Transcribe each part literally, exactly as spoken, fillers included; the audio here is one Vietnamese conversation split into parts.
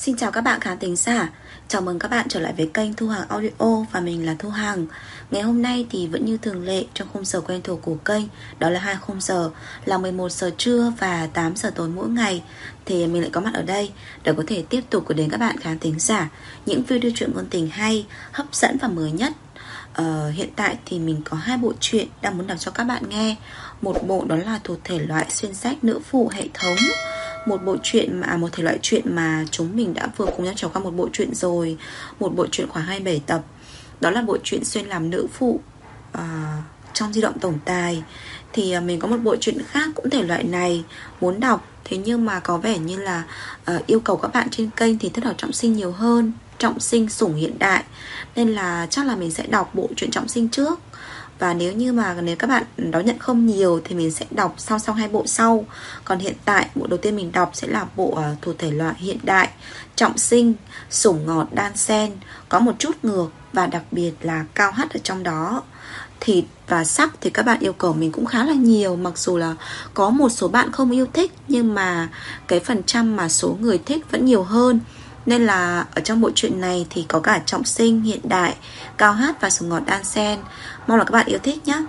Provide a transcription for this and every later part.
Xin chào các bạn khán thính giả. Chào mừng các bạn trở lại với kênh Thu Hằng Audio và mình là Thu Hằng. Ngày hôm nay thì vẫn như thường lệ trong khung giờ quen thuộc của kênh, đó là hai khung giờ là mười một giờ trưa và tám giờ tối mỗi ngày. Thì mình lại có mặt ở đây để có thể tiếp tục gửi đến các bạn khán thính giả những video truyện ngôn tình hay, hấp dẫn và mới nhất. Ờ, hiện tại thì mình có hai bộ truyện đang muốn đọc cho các bạn nghe. Một bộ đó là thuộc thể loại xuyên sách nữ phụ hệ thống. Một bộ truyện mà một thể loại truyện mà chúng mình đã vừa cùng nhau trải qua một bộ truyện rồi, một bộ truyện khoảng hai mươi bảy tập. Đó là bộ truyện xuyên làm nữ phụ uh, trong di động tổng tài. Thì uh, mình có một bộ truyện khác cũng thể loại này muốn đọc, thế nhưng mà có vẻ như là uh, yêu cầu các bạn trên kênh thì thích đọc trọng sinh nhiều hơn, trọng sinh sủng hiện đại, nên là chắc là mình sẽ đọc bộ truyện trọng sinh trước. Và nếu như mà nếu các bạn đón nhận không nhiều thì mình sẽ đọc song song hai bộ sau. Còn hiện tại bộ đầu tiên mình đọc sẽ là bộ uh, thuộc thể loại hiện đại, trọng sinh, sủng ngọt đan xen, có một chút ngược và đặc biệt là cao hát ở trong đó. Thịt và sắc thì các bạn yêu cầu mình cũng khá là nhiều. Mặc dù là có một số bạn không yêu thích, nhưng mà cái phần trăm mà số người thích vẫn nhiều hơn. Nên là ở trong bộ truyện này thì có cả trọng sinh, hiện đại, cao hát và sủng ngọt đan xen. Mong là các bạn yêu thích nhé.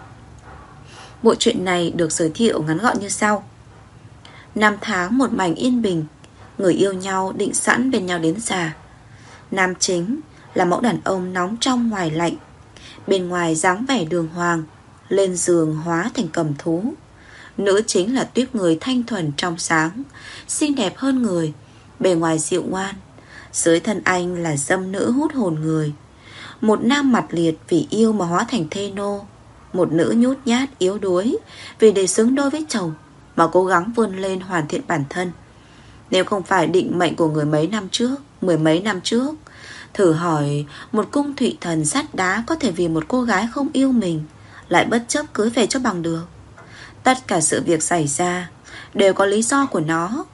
Bộ truyện này được giới thiệu ngắn gọn như sau. Năm tháng một mảnh yên bình, người yêu nhau định sẵn bên nhau đến già. Nam chính là mẫu đàn ông nóng trong ngoài lạnh, bên ngoài dáng vẻ đường hoàng, lên giường hóa thành cầm thú. Nữ chính là tuyết người thanh thuần trong sáng, xinh đẹp hơn người, bề ngoài dịu ngoan. Dưới thân anh là dâm nữ hút hồn người. Một nam mặt liệt vì yêu mà hóa thành thê nô. Một nữ nhút nhát yếu đuối vì để xứng đôi với chồng mà cố gắng vươn lên hoàn thiện bản thân. Nếu không phải định mệnh của người mấy năm trước, mười mấy năm trước, thử hỏi một cung thụy thần sắt đá có thể vì một cô gái không yêu mình lại bất chấp cưới về cho bằng được. Tất cả sự việc xảy ra đều có lý do của nó.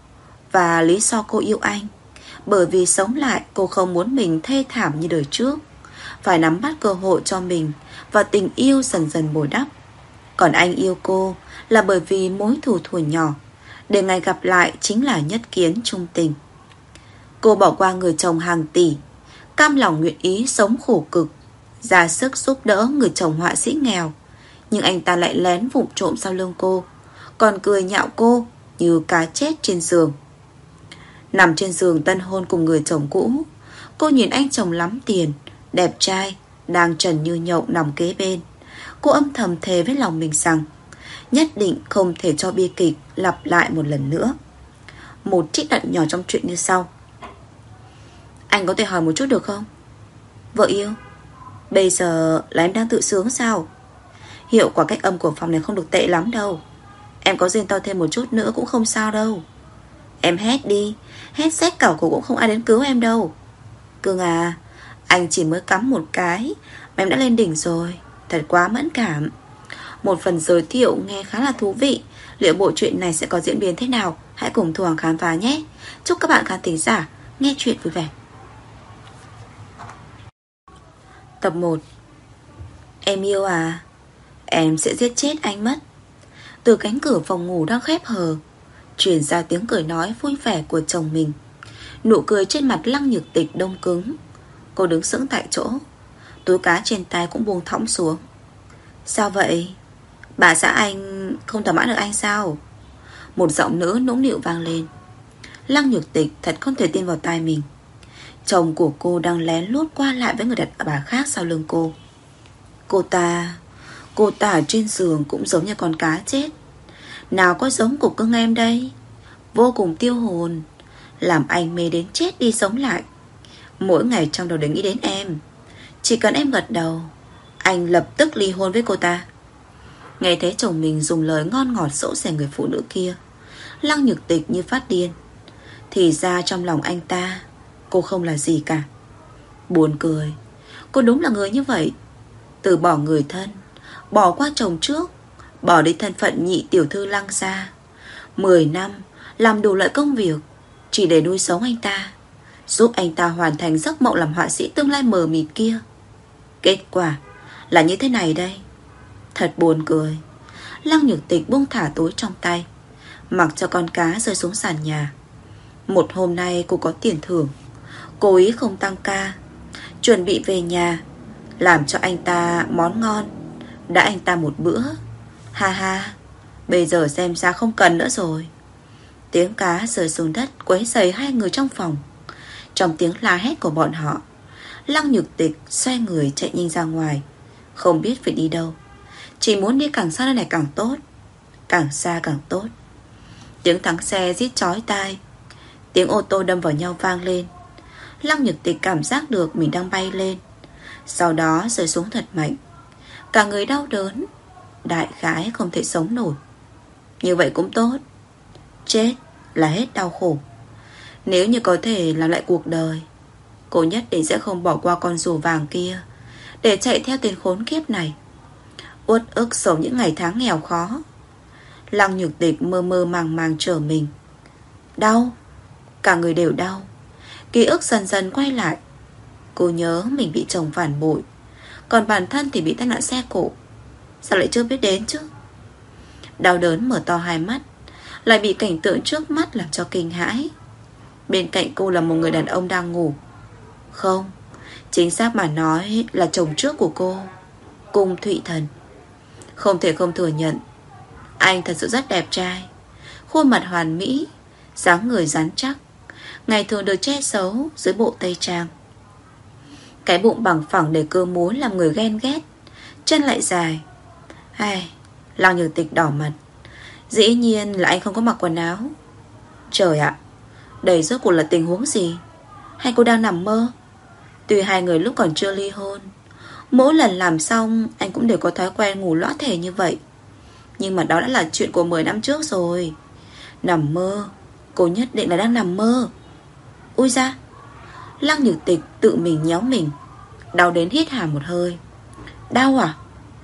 Và lý do cô yêu anh bởi vì sống lại cô không muốn mình thê thảm như đời trước, phải nắm bắt cơ hội cho mình và tình yêu dần dần bồi đắp. Còn anh yêu cô là bởi vì mối thù thuở nhỏ, để ngày gặp lại chính là nhất kiến chung tình. Cô bỏ qua người chồng hàng tỷ, cam lòng nguyện ý sống khổ cực, ra sức giúp đỡ người chồng họa sĩ nghèo. Nhưng anh ta lại lén vụng trộm sau lưng cô, còn cười nhạo cô như cá chết trên giường. Nằm trên giường tân hôn cùng người chồng cũ, cô nhìn anh chồng lắm tiền, đẹp trai, đang trần như nhộng nằm kế bên. Cô âm thầm thề với lòng mình rằng nhất định không thể cho bi kịch lặp lại một lần nữa. Một trích đoạn nhỏ trong chuyện như sau. Anh có thể hỏi một chút được không? Vợ yêu, bây giờ là em đang tự sướng sao? Hiệu quả cách âm của phòng này không được tệ lắm đâu. Em có riêng to thêm một chút nữa cũng không sao đâu. Em hét đi, hét rách cảo cổ cũng không ai đến cứu em đâu. Cưng à, anh chỉ mới cắm một cái mà em đã lên đỉnh rồi. Thật quá mẫn cảm. Một phần giới thiệu nghe khá là thú vị. Liệu bộ truyện này sẽ có diễn biến thế nào? Hãy cùng Thu Hằng khám phá nhé. Chúc các bạn khán thính giả nghe chuyện vui vẻ. Tập một. Em yêu à, em sẽ giết chết anh mất. Từ cánh cửa phòng ngủ đang khép hờ truyền ra tiếng cười nói vui vẻ của chồng mình. Nụ cười trên mặt Lăng Nhược Tịch đông cứng. Cô đứng sững tại chỗ, túi cá trên tay cũng buông thõng xuống. Sao vậy? Bà xã anh không thỏa mãn được anh sao? Một giọng nữ nũng nịu vang lên. Lăng Nhược Tịch thật không thể tin vào tai mình. Chồng của cô đang lén lút qua lại với người đàn bà khác sau lưng cô. Cô ta Cô ta ở trên giường cũng giống như con cá chết. Nào có giống của cưng em đây. Vô cùng tiêu hồn, làm anh mê đến chết đi sống lại. Mỗi ngày trong đầu đều nghĩ đến em. Chỉ cần em gật đầu, anh lập tức ly hôn với cô ta. Nghe thấy chồng mình dùng lời ngon ngọt dỗ dành người phụ nữ kia, Lăng Nhược Tịch như phát điên. Thì ra trong lòng anh ta, cô không là gì cả. Buồn cười, cô đúng là người như vậy. Từ bỏ người thân, bỏ qua chồng trước, bỏ đi thân phận nhị tiểu thư Lăng gia. Mười năm làm đủ loại công việc chỉ để nuôi sống anh ta, giúp anh ta hoàn thành giấc mộng làm họa sĩ tương lai mờ mịt kia. Kết quả là như thế này đây. Thật buồn cười. Lăng Nhược Tịch buông thả túi trong tay, mặc cho con cá rơi xuống sàn nhà. Một hôm nay cô có tiền thưởng, cố ý không tăng ca, chuẩn bị về nhà, làm cho anh ta món ngon, đã anh ta một bữa. Ha ha, bây giờ xem ra không cần nữa rồi. Tiếng cá rơi xuống đất quấy rầy hai người trong phòng. Trong tiếng la hét của bọn họ, Lăng Nhược Tịch xoay người chạy nhanh ra ngoài, không biết phải đi đâu, chỉ muốn đi càng xa nơi này càng tốt, càng xa càng tốt. Tiếng thắng xe rít chói tai, tiếng ô tô đâm vào nhau vang lên. Lăng Nhược Tịch cảm giác được mình đang bay lên, sau đó rơi xuống thật mạnh. Cả người đau đớn, đại khái không thể sống nổi. Như vậy cũng tốt, chết là hết đau khổ. Nếu như có thể làm lại cuộc đời, cô nhất định sẽ không bỏ qua con rùa vàng kia để chạy theo tên khốn kiếp này, uất ức sống những ngày tháng nghèo khó. Lăng Nhược Tịch mơ mơ màng màng trở mình. Đau, cả người đều đau. Ký ức dần dần quay lại. Cô nhớ mình bị chồng phản bội, còn bản thân thì bị tai nạn xe cộ. Sao lại chưa biết đến chứ? Đau đớn mở to hai mắt, lại bị cảnh tượng trước mắt làm cho kinh hãi. Bên cạnh cô là một người đàn ông đang ngủ. Không, chính xác mà nói là chồng trước của cô, Cung Thụy Thần. Không thể không thừa nhận, anh thật sự rất đẹp trai, khuôn mặt hoàn mỹ, dáng người rắn chắc, ngày thường được che giấu dưới bộ tây trang. Cái bụng bằng phẳng đầy cơ múa làm người ghen ghét, chân lại dài. Ai, Lăng Nhược Tịch đỏ mặt. Dĩ nhiên là anh không có mặc quần áo. Trời ạ, đây rốt cuộc là tình huống gì? Hay cô đang nằm mơ? Tuy hai người lúc còn chưa ly hôn, mỗi lần làm xong anh cũng đều có thói quen ngủ lõa thể như vậy, nhưng mà đó đã là chuyện của mười năm trước rồi. Nằm mơ, cô nhất định là đang nằm mơ. Ui da, Lăng Nhược Tịch tự mình nhéo mình, đau đến hít hà một hơi. Đau à?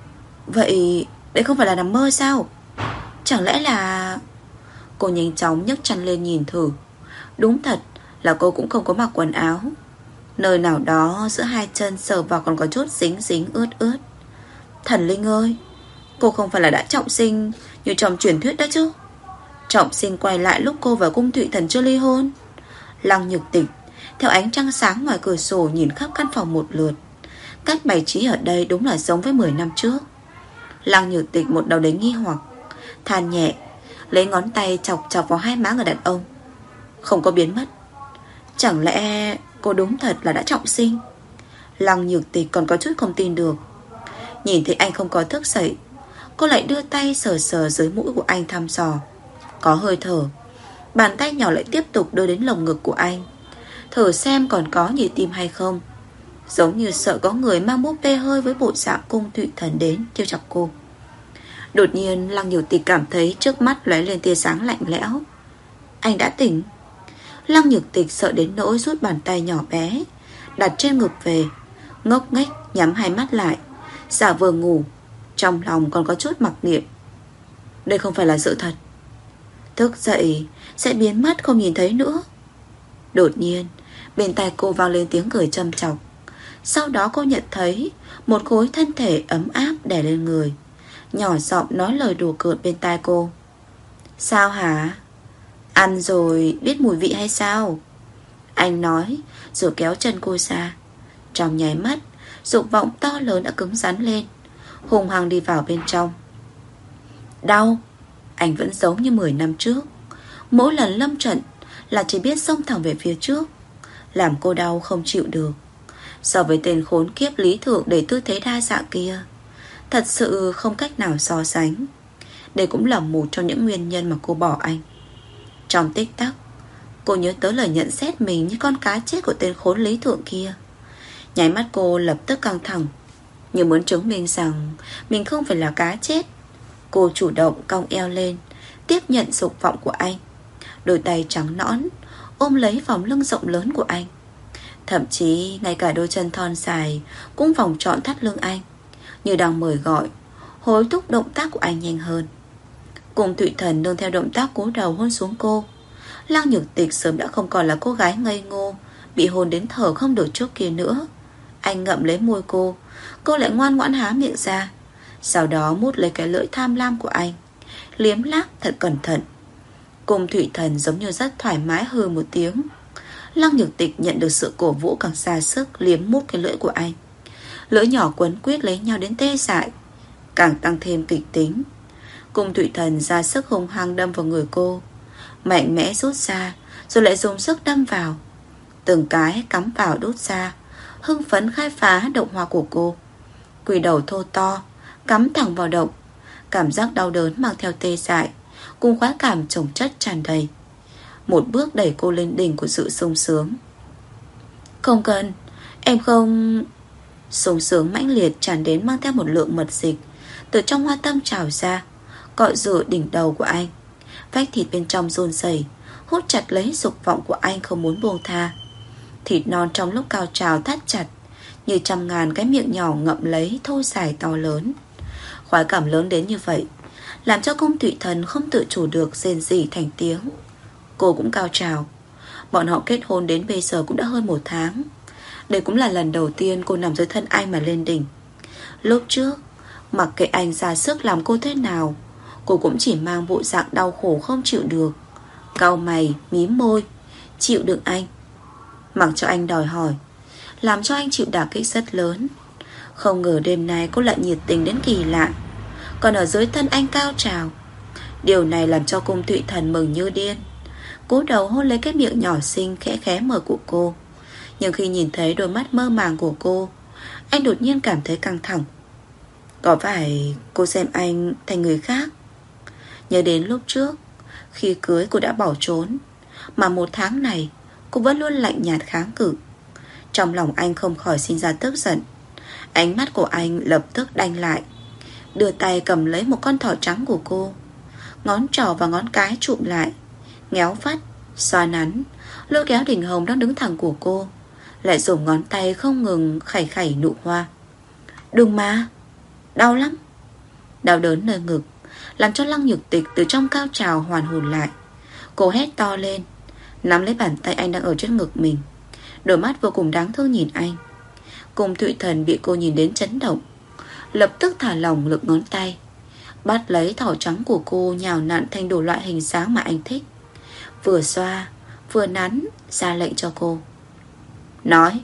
Vậy đây không phải là nằm mơ sao? Chẳng lẽ là... Cô nhanh chóng nhấc chăn lên nhìn thử. Đúng thật là cô cũng không có mặc quần áo. Nơi nào đó giữa hai chân sờ vào còn có chút dính dính ướt ướt. Thần linh ơi, cô không phải là đã trọng sinh như trong truyền thuyết đó chứ? Trọng sinh quay lại lúc cô và Cung Thụy Thần chưa ly hôn. Lăng Nhược Tịch theo ánh trăng sáng ngoài cửa sổ nhìn khắp căn phòng một lượt. Cách bày trí ở đây đúng là giống với mười năm trước. Lăng Nhược Tịch một đầu đến nghi hoặc, than nhẹ, lấy ngón tay chọc chọc vào hai má người đàn ông. Không có biến mất. Chẳng lẽ cô đúng thật là đã trọng sinh? Lăng Nhược Tịch còn có chút không tin được. Nhìn thấy anh không có thức dậy, cô lại đưa tay sờ sờ dưới mũi của anh thăm dò. Có hơi thở. Bàn tay nhỏ lại tiếp tục đưa đến lồng ngực của anh, thử xem còn có nhịp tim hay không. Giống như sợ có người mang búp bê hơi với bộ dạng Cung Thụy Thần đến trêu chọc cô. Đột nhiên Lăng Nhược Tịch cảm thấy trước mắt lóe lên tia sáng lạnh lẽo. Anh đã tỉnh. Lăng Nhược Tịch sợ đến nỗi rút bàn tay nhỏ bé đặt trên ngực về, ngốc nghếch nhắm hai mắt lại, giả vờ ngủ, trong lòng còn có chút mặc niệm. Đây không phải là sự thật. Thức dậy sẽ biến mất không nhìn thấy nữa. Đột nhiên bên tai cô vang lên tiếng cười châm chọc. Sau đó cô nhận thấy một khối thân thể ấm áp đè lên người, nhỏ giọng nói lời đùa cợt bên tai cô. Sao hả? Ăn rồi biết mùi vị hay sao? Anh nói rồi kéo chân cô ra. Trong nháy mắt, dục vọng to lớn đã cứng rắn lên, hùng hăng đi vào bên trong. Đau. Anh vẫn giống như mười năm trước. Mỗi lần lâm trận là chỉ biết xông thẳng về phía trước, làm cô đau không chịu được. So với tên khốn kiếp lý thượng để tư thế đa dạng kia, thật sự không cách nào so sánh. Đây cũng là một trong những nguyên nhân mà cô bỏ anh. Trong tích tắc, cô nhớ tới lời nhận xét mình như con cá chết của tên khốn lý thượng kia. Nháy mắt cô lập tức căng thẳng, như muốn chứng minh rằng mình không phải là cá chết. Cô chủ động cong eo lên, tiếp nhận dục vọng của anh. Đôi tay trắng nõn ôm lấy vòng lưng rộng lớn của anh, thậm chí ngay cả đôi chân thon dài cũng vòng trọn thắt lưng anh, như đang mời gọi, hối thúc động tác của anh nhanh hơn. Cùng Thụy Thần nương theo động tác cúi đầu hôn xuống cô. Lăng Nhược Tịch sớm đã không còn là cô gái ngây ngô bị hôn đến thở không được trước kia nữa. Anh ngậm lấy môi cô, cô lại ngoan ngoãn há miệng ra, sau đó mút lấy cái lưỡi tham lam của anh, liếm láp thật cẩn thận. Cung Thụy Thần giống như rất thoải mái hừ một tiếng. Lăng Nhược Tịch nhận được sự cổ vũ càng ra sức liếm mút cái lưỡi của anh. Lưỡi nhỏ quấn quýt lấy nhau đến tê dại, càng tăng thêm kịch tính. Cung Thụy Thần ra sức hung hăng đâm vào người cô, mạnh mẽ rút ra, rồi lại dùng sức đâm vào. Từng cái cắm vào đút ra, hưng phấn khai phá động hoa của cô. Quỷ đầu thô to cắm thẳng vào động. Cảm giác đau đớn mang theo tê dại cùng khoái cảm chồng chất tràn đầy, một bước đẩy cô lên đỉnh của sự sung sướng. Không cần, em không... Sung sướng mãnh liệt tràn đến mang theo một lượng mật dịch từ trong hoa tâm trào ra, cọ rửa đỉnh đầu của anh. Vách thịt bên trong run rẩy, hút chặt lấy dục vọng của anh không muốn buông tha. Thịt non trong lúc cao trào thắt chặt, như trăm ngàn cái miệng nhỏ ngậm lấy thô dài to lớn. Khoái cảm lớn đến như vậy làm cho Cung Thụy Thần không tự chủ được rên rỉ thành tiếng. Cô cũng cao trào. Bọn họ kết hôn đến bây giờ cũng đã hơn một tháng. Đây cũng là lần đầu tiên cô nằm dưới thân anh mà lên đỉnh. Lúc trước, mặc kệ anh ra sức làm cô thế nào, cô cũng chỉ mang bộ dạng đau khổ không chịu được, cau mày, mím môi, chịu đựng anh, mặc cho anh đòi hỏi, làm cho anh chịu đả kích rất lớn. Không ngờ đêm nay cô lại nhiệt tình đến kỳ lạ, còn ở dưới thân anh cao trào. Điều này làm cho Cung Thụy Thần mừng như điên, cúi đầu hôn lấy cái miệng nhỏ xinh khẽ khẽ mở của cô. Nhưng khi nhìn thấy đôi mắt mơ màng của cô, anh đột nhiên cảm thấy căng thẳng. Có phải cô xem anh thành người khác? Nhớ đến lúc trước, khi cưới cô đã bỏ trốn, mà một tháng này cô vẫn luôn lạnh nhạt kháng cự. Trong lòng anh không khỏi sinh ra tức giận. Ánh mắt của anh lập tức đanh lại, đưa tay cầm lấy một con thỏ trắng của cô, ngón trỏ và ngón cái chụm lại, nhéo vắt, xoa nắn, lôi kéo đỉnh hồng đang đứng thẳng của cô, lại dùng ngón tay không ngừng khẩy khẩy nụ hoa. Đừng mà, đau lắm. Đau đớn nơi ngực làm cho Lăng Nhược Tịch từ trong cao trào hoàn hồn lại. Cô hét to lên, nắm lấy bàn tay anh đang ở trên ngực mình, đôi mắt vô cùng đáng thương nhìn anh. Cung Thụy Thần bị cô nhìn đến chấn động, lập tức thả lỏng lực ngón tay, bắt lấy thỏ trắng của cô, nhào nặn thành đủ loại hình dáng mà anh thích, vừa xoa vừa nắn, ra lệnh cho cô. Nói,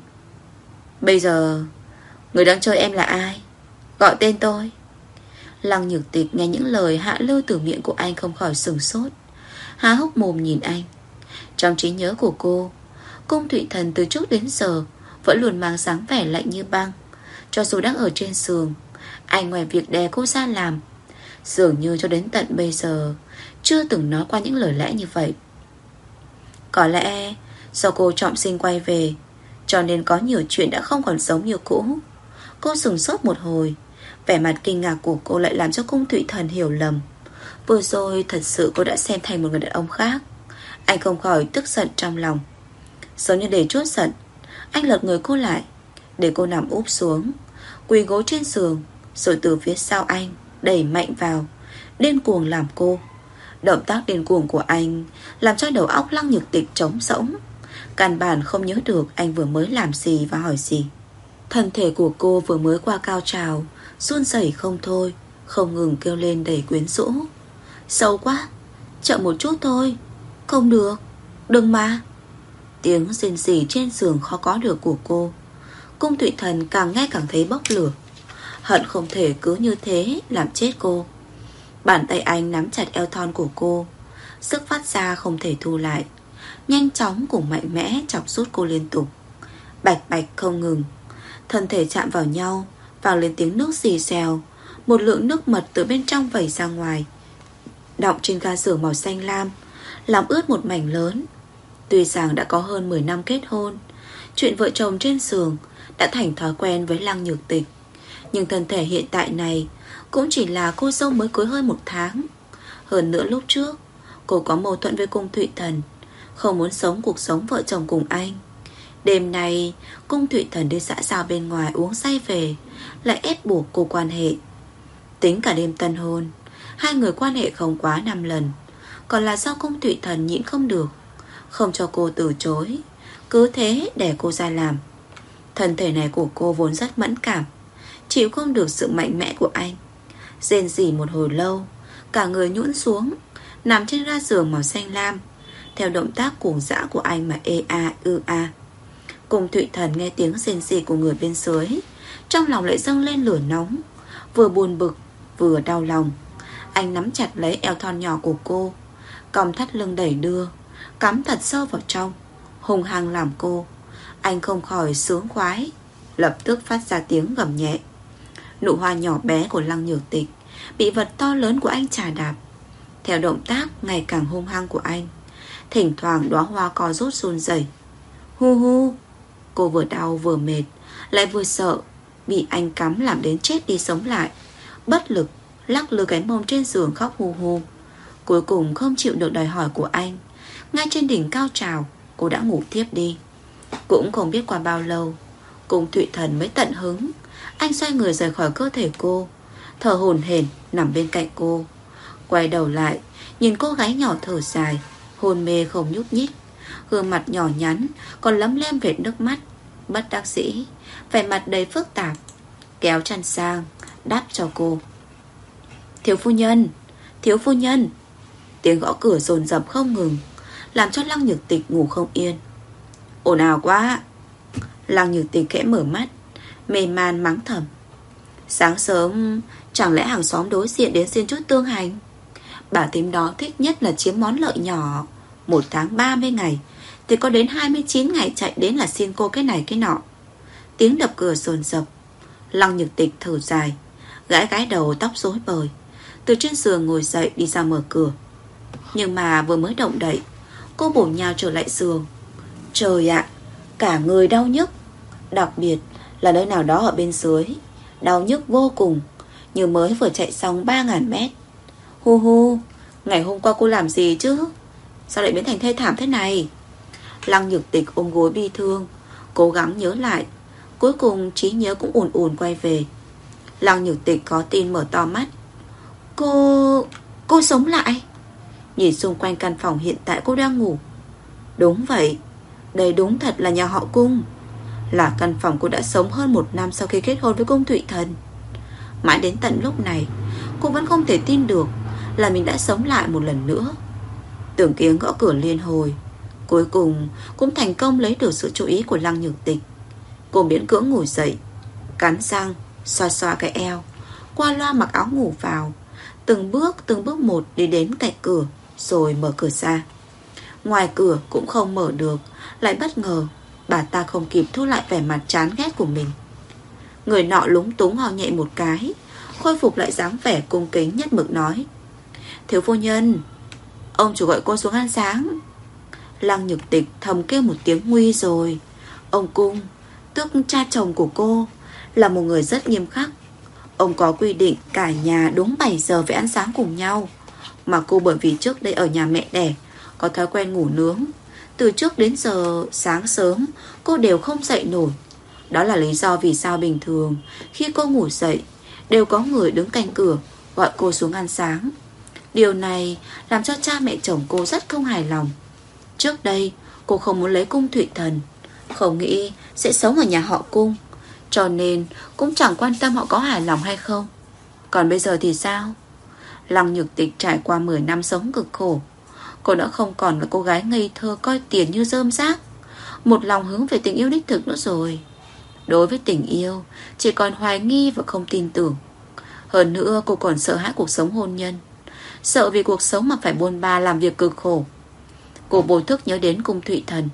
bây giờ người đang chơi em là ai? Gọi tên tôi. Lăng Nhược Tịch nghe những lời hạ lưu từ miệng của anh không khỏi sửng sốt, há hốc mồm nhìn anh. Trong trí nhớ của cô, Cung Thụy Thần từ trước đến giờ vẫn luôn mang dáng vẻ lạnh như băng. Cho dù đang ở trên giường, anh ngoài việc đè cô ra làm, dường như cho đến tận bây giờ chưa từng nói qua những lời lẽ như vậy. Có lẽ do cô trọng sinh quay về, cho nên có nhiều chuyện đã không còn giống như cũ. Cô sửng sốt một hồi, vẻ mặt kinh ngạc của cô lại làm cho Cung Thụy Thần hiểu lầm. Vừa rồi thật sự cô đã xem thành một người đàn ông khác. Anh không khỏi tức giận trong lòng. Giống như để trút giận, anh lật người cô lại, để cô nằm úp xuống, quỳ gối trên giường, rồi từ phía sau anh đẩy mạnh vào, điên cuồng làm cô. Động tác điên cuồng của anh làm cho đầu óc Lăng Nhược Tịch trống rỗng, căn bản không nhớ được anh vừa mới làm gì và hỏi gì. Thân thể của cô vừa mới qua cao trào, run rẩy không thôi, không ngừng kêu lên đầy quyến rũ. Xấu quá, chậm một chút thôi. Không được, đừng mà. Tiếng rên rỉ trên giường khó có được của cô. Cung Thụy Thần càng nghe càng thấy bốc lửa, hận không thể cứ như thế làm chết cô. Bàn tay anh nắm chặt eo thon của cô, sức phát ra không thể thu lại, nhanh chóng cùng mạnh mẽ chọc rút cô liên tục, bạch bạch không ngừng. Thân thể chạm vào nhau, vang lên tiếng nước xì xèo. Một lượng nước mật từ bên trong vẩy ra ngoài, đọng trên ga giường màu xanh lam, làm ướt một mảnh lớn. Tuy rằng đã có hơn mười năm kết hôn, chuyện vợ chồng trên giường đã thành thói quen với Lăng Nhược Tịch, nhưng thân thể hiện tại này cũng chỉ là cô dâu mới cưới hơn một tháng. Hơn nữa lúc trước cô có mâu thuẫn với Cung Thụy Thần, không muốn sống cuộc sống vợ chồng cùng anh. Đêm nay Cung Thụy Thần đi xã giao bên ngoài uống say về, lại ép buộc cô quan hệ. Tính cả đêm tân hôn, hai người quan hệ không quá năm lần, còn là do Cung Thụy Thần nhịn không được, không cho cô từ chối, cứ thế để cô ra làm. Thân thể này của cô vốn rất mẫn cảm, chịu không được sự mạnh mẽ của anh. Rên rỉ một hồi lâu, cả người nhũn xuống, nằm trên ga giường màu xanh lam, theo động tác cuồng dã của anh mà ê a ư a. Cung Thụy Thần nghe tiếng rên rỉ của người bên dưới, trong lòng lại dâng lên lửa nóng, vừa buồn bực vừa đau lòng. Anh nắm chặt lấy eo thon nhỏ của cô, còng thắt lưng đẩy đưa, cắm thật sâu vào trong, hung hăng làm cô. Anh không khỏi sướng khoái, lập tức phát ra tiếng gầm nhẹ. Nụ hoa nhỏ bé của Lăng Nhược Tịch bị vật to lớn của anh chà đạp, theo động tác ngày càng hung hăng của anh. Thỉnh thoảng đóa hoa co rút run rẩy. Hu hu. Cô vừa đau vừa mệt, lại vừa sợ bị anh cắm làm đến chết đi sống lại, bất lực lắc lư cái mông trên giường khóc hu hu. Cuối cùng không chịu được đòi hỏi của anh, ngay trên đỉnh cao trào, cô đã ngủ thiếp đi. Cũng không biết qua bao lâu, Cung Thụy Thần mới tận hứng. Anh xoay người rời khỏi cơ thể cô, thở hổn hển nằm bên cạnh cô. Quay đầu lại, nhìn cô gái nhỏ thở dài, hôn mê không nhúc nhích, gương mặt nhỏ nhắn còn lấm lem vệt nước mắt. Bất đắc dĩ, vẻ mặt đầy phức tạp, kéo chăn sang đáp cho cô. Thiếu phu nhân, thiếu phu nhân. Tiếng gõ cửa dồn dập không ngừng, làm cho Lăng Nhược Tịch ngủ không yên. Ồn ào quá. Lăng Nhược Tịch khẽ mở mắt, mê man mắng thầm. Sáng sớm chẳng lẽ hàng xóm đối diện đến xin chút tương hành? Bà tím đó thích nhất là chiếm món lợi nhỏ. Một tháng ba mươi ngày thì có đến hai mươi chín ngày chạy đến là xin cô cái này cái nọ. Tiếng đập cửa dồn dập. Lăng Nhược Tịch thở dài, gãi gãi đầu tóc rối bời, từ trên giường ngồi dậy đi ra mở cửa. Nhưng mà vừa mới động đậy, cô bổ nhào trở lại giường. Trời ạ, cả người đau nhức, đặc biệt là nơi nào đó ở bên dưới, đau nhức vô cùng, như mới vừa chạy xong ba ngàn mét. Hu hu, ngày hôm qua cô làm gì chứ? Sao lại biến thành thê thảm thế này? Lăng Nhược Tịch ôm gối bi thương, cố gắng nhớ lại. Cuối cùng trí nhớ cũng ùn ùn quay về. Lăng Nhược Tịch khó tin mở to mắt. Cô... cô sống lại. Nhìn xung quanh căn phòng hiện tại cô đang ngủ. Đúng vậy, đây đúng thật là nhà họ Cung. Là căn phòng cô đã sống hơn một năm sau khi kết hôn với Cung Thụy Thần. Mãi đến tận lúc này, cô vẫn không thể tin được là mình đã sống lại một lần nữa. Tưởng tiếng gõ cửa liên hồi, cuối cùng cũng thành công lấy được sự chú ý của Lăng Nhược Tịch. Cô miễn cưỡng ngồi dậy, cắn răng, xoa xoa cái eo, qua loa mặc áo ngủ vào, từng bước từng bước một đi đến cạnh cửa, rồi mở cửa ra. Ngoài cửa cũng không mở được, lại bất ngờ bà ta không kịp thu lại vẻ mặt chán ghét của mình. Người nọ lúng túng ho nhẹ một cái, khôi phục lại dáng vẻ cung kính nhất mực nói. Thiếu phu nhân, ông chủ gọi cô xuống ăn sáng. Lăng Nhược Tịch thầm kêu một tiếng nguy rồi. Ông Cung, tức cha chồng của cô, là một người rất nghiêm khắc. Ông có quy định cả nhà đúng bảy giờ phải ăn sáng cùng nhau. Mà cô bởi vì trước đây ở nhà mẹ đẻ có thói quen ngủ nướng, từ trước đến giờ sáng sớm cô đều không dậy nổi. Đó là lý do vì sao bình thường khi cô ngủ dậy đều có người đứng cạnh cửa gọi cô xuống ăn sáng. Điều này làm cho cha mẹ chồng cô rất không hài lòng. Trước đây cô không muốn lấy Cung Thụy Thần, không nghĩ sẽ sống ở nhà họ Cung, cho nên cũng chẳng quan tâm họ có hài lòng hay không. Còn bây giờ thì sao? Lăng Nhược Tịch trải qua mười năm sống cực khổ. Cô đã không còn là cô gái ngây thơ coi tiền như rơm rác, một lòng hướng về tình yêu đích thực nữa rồi. Đối với tình yêu chỉ còn hoài nghi và không tin tưởng. Hơn nữa cô còn sợ hãi cuộc sống hôn nhân, sợ vì cuộc sống mà phải bôn ba làm việc cực khổ. Cô vô thức nhớ đến Cung Thụy Thần,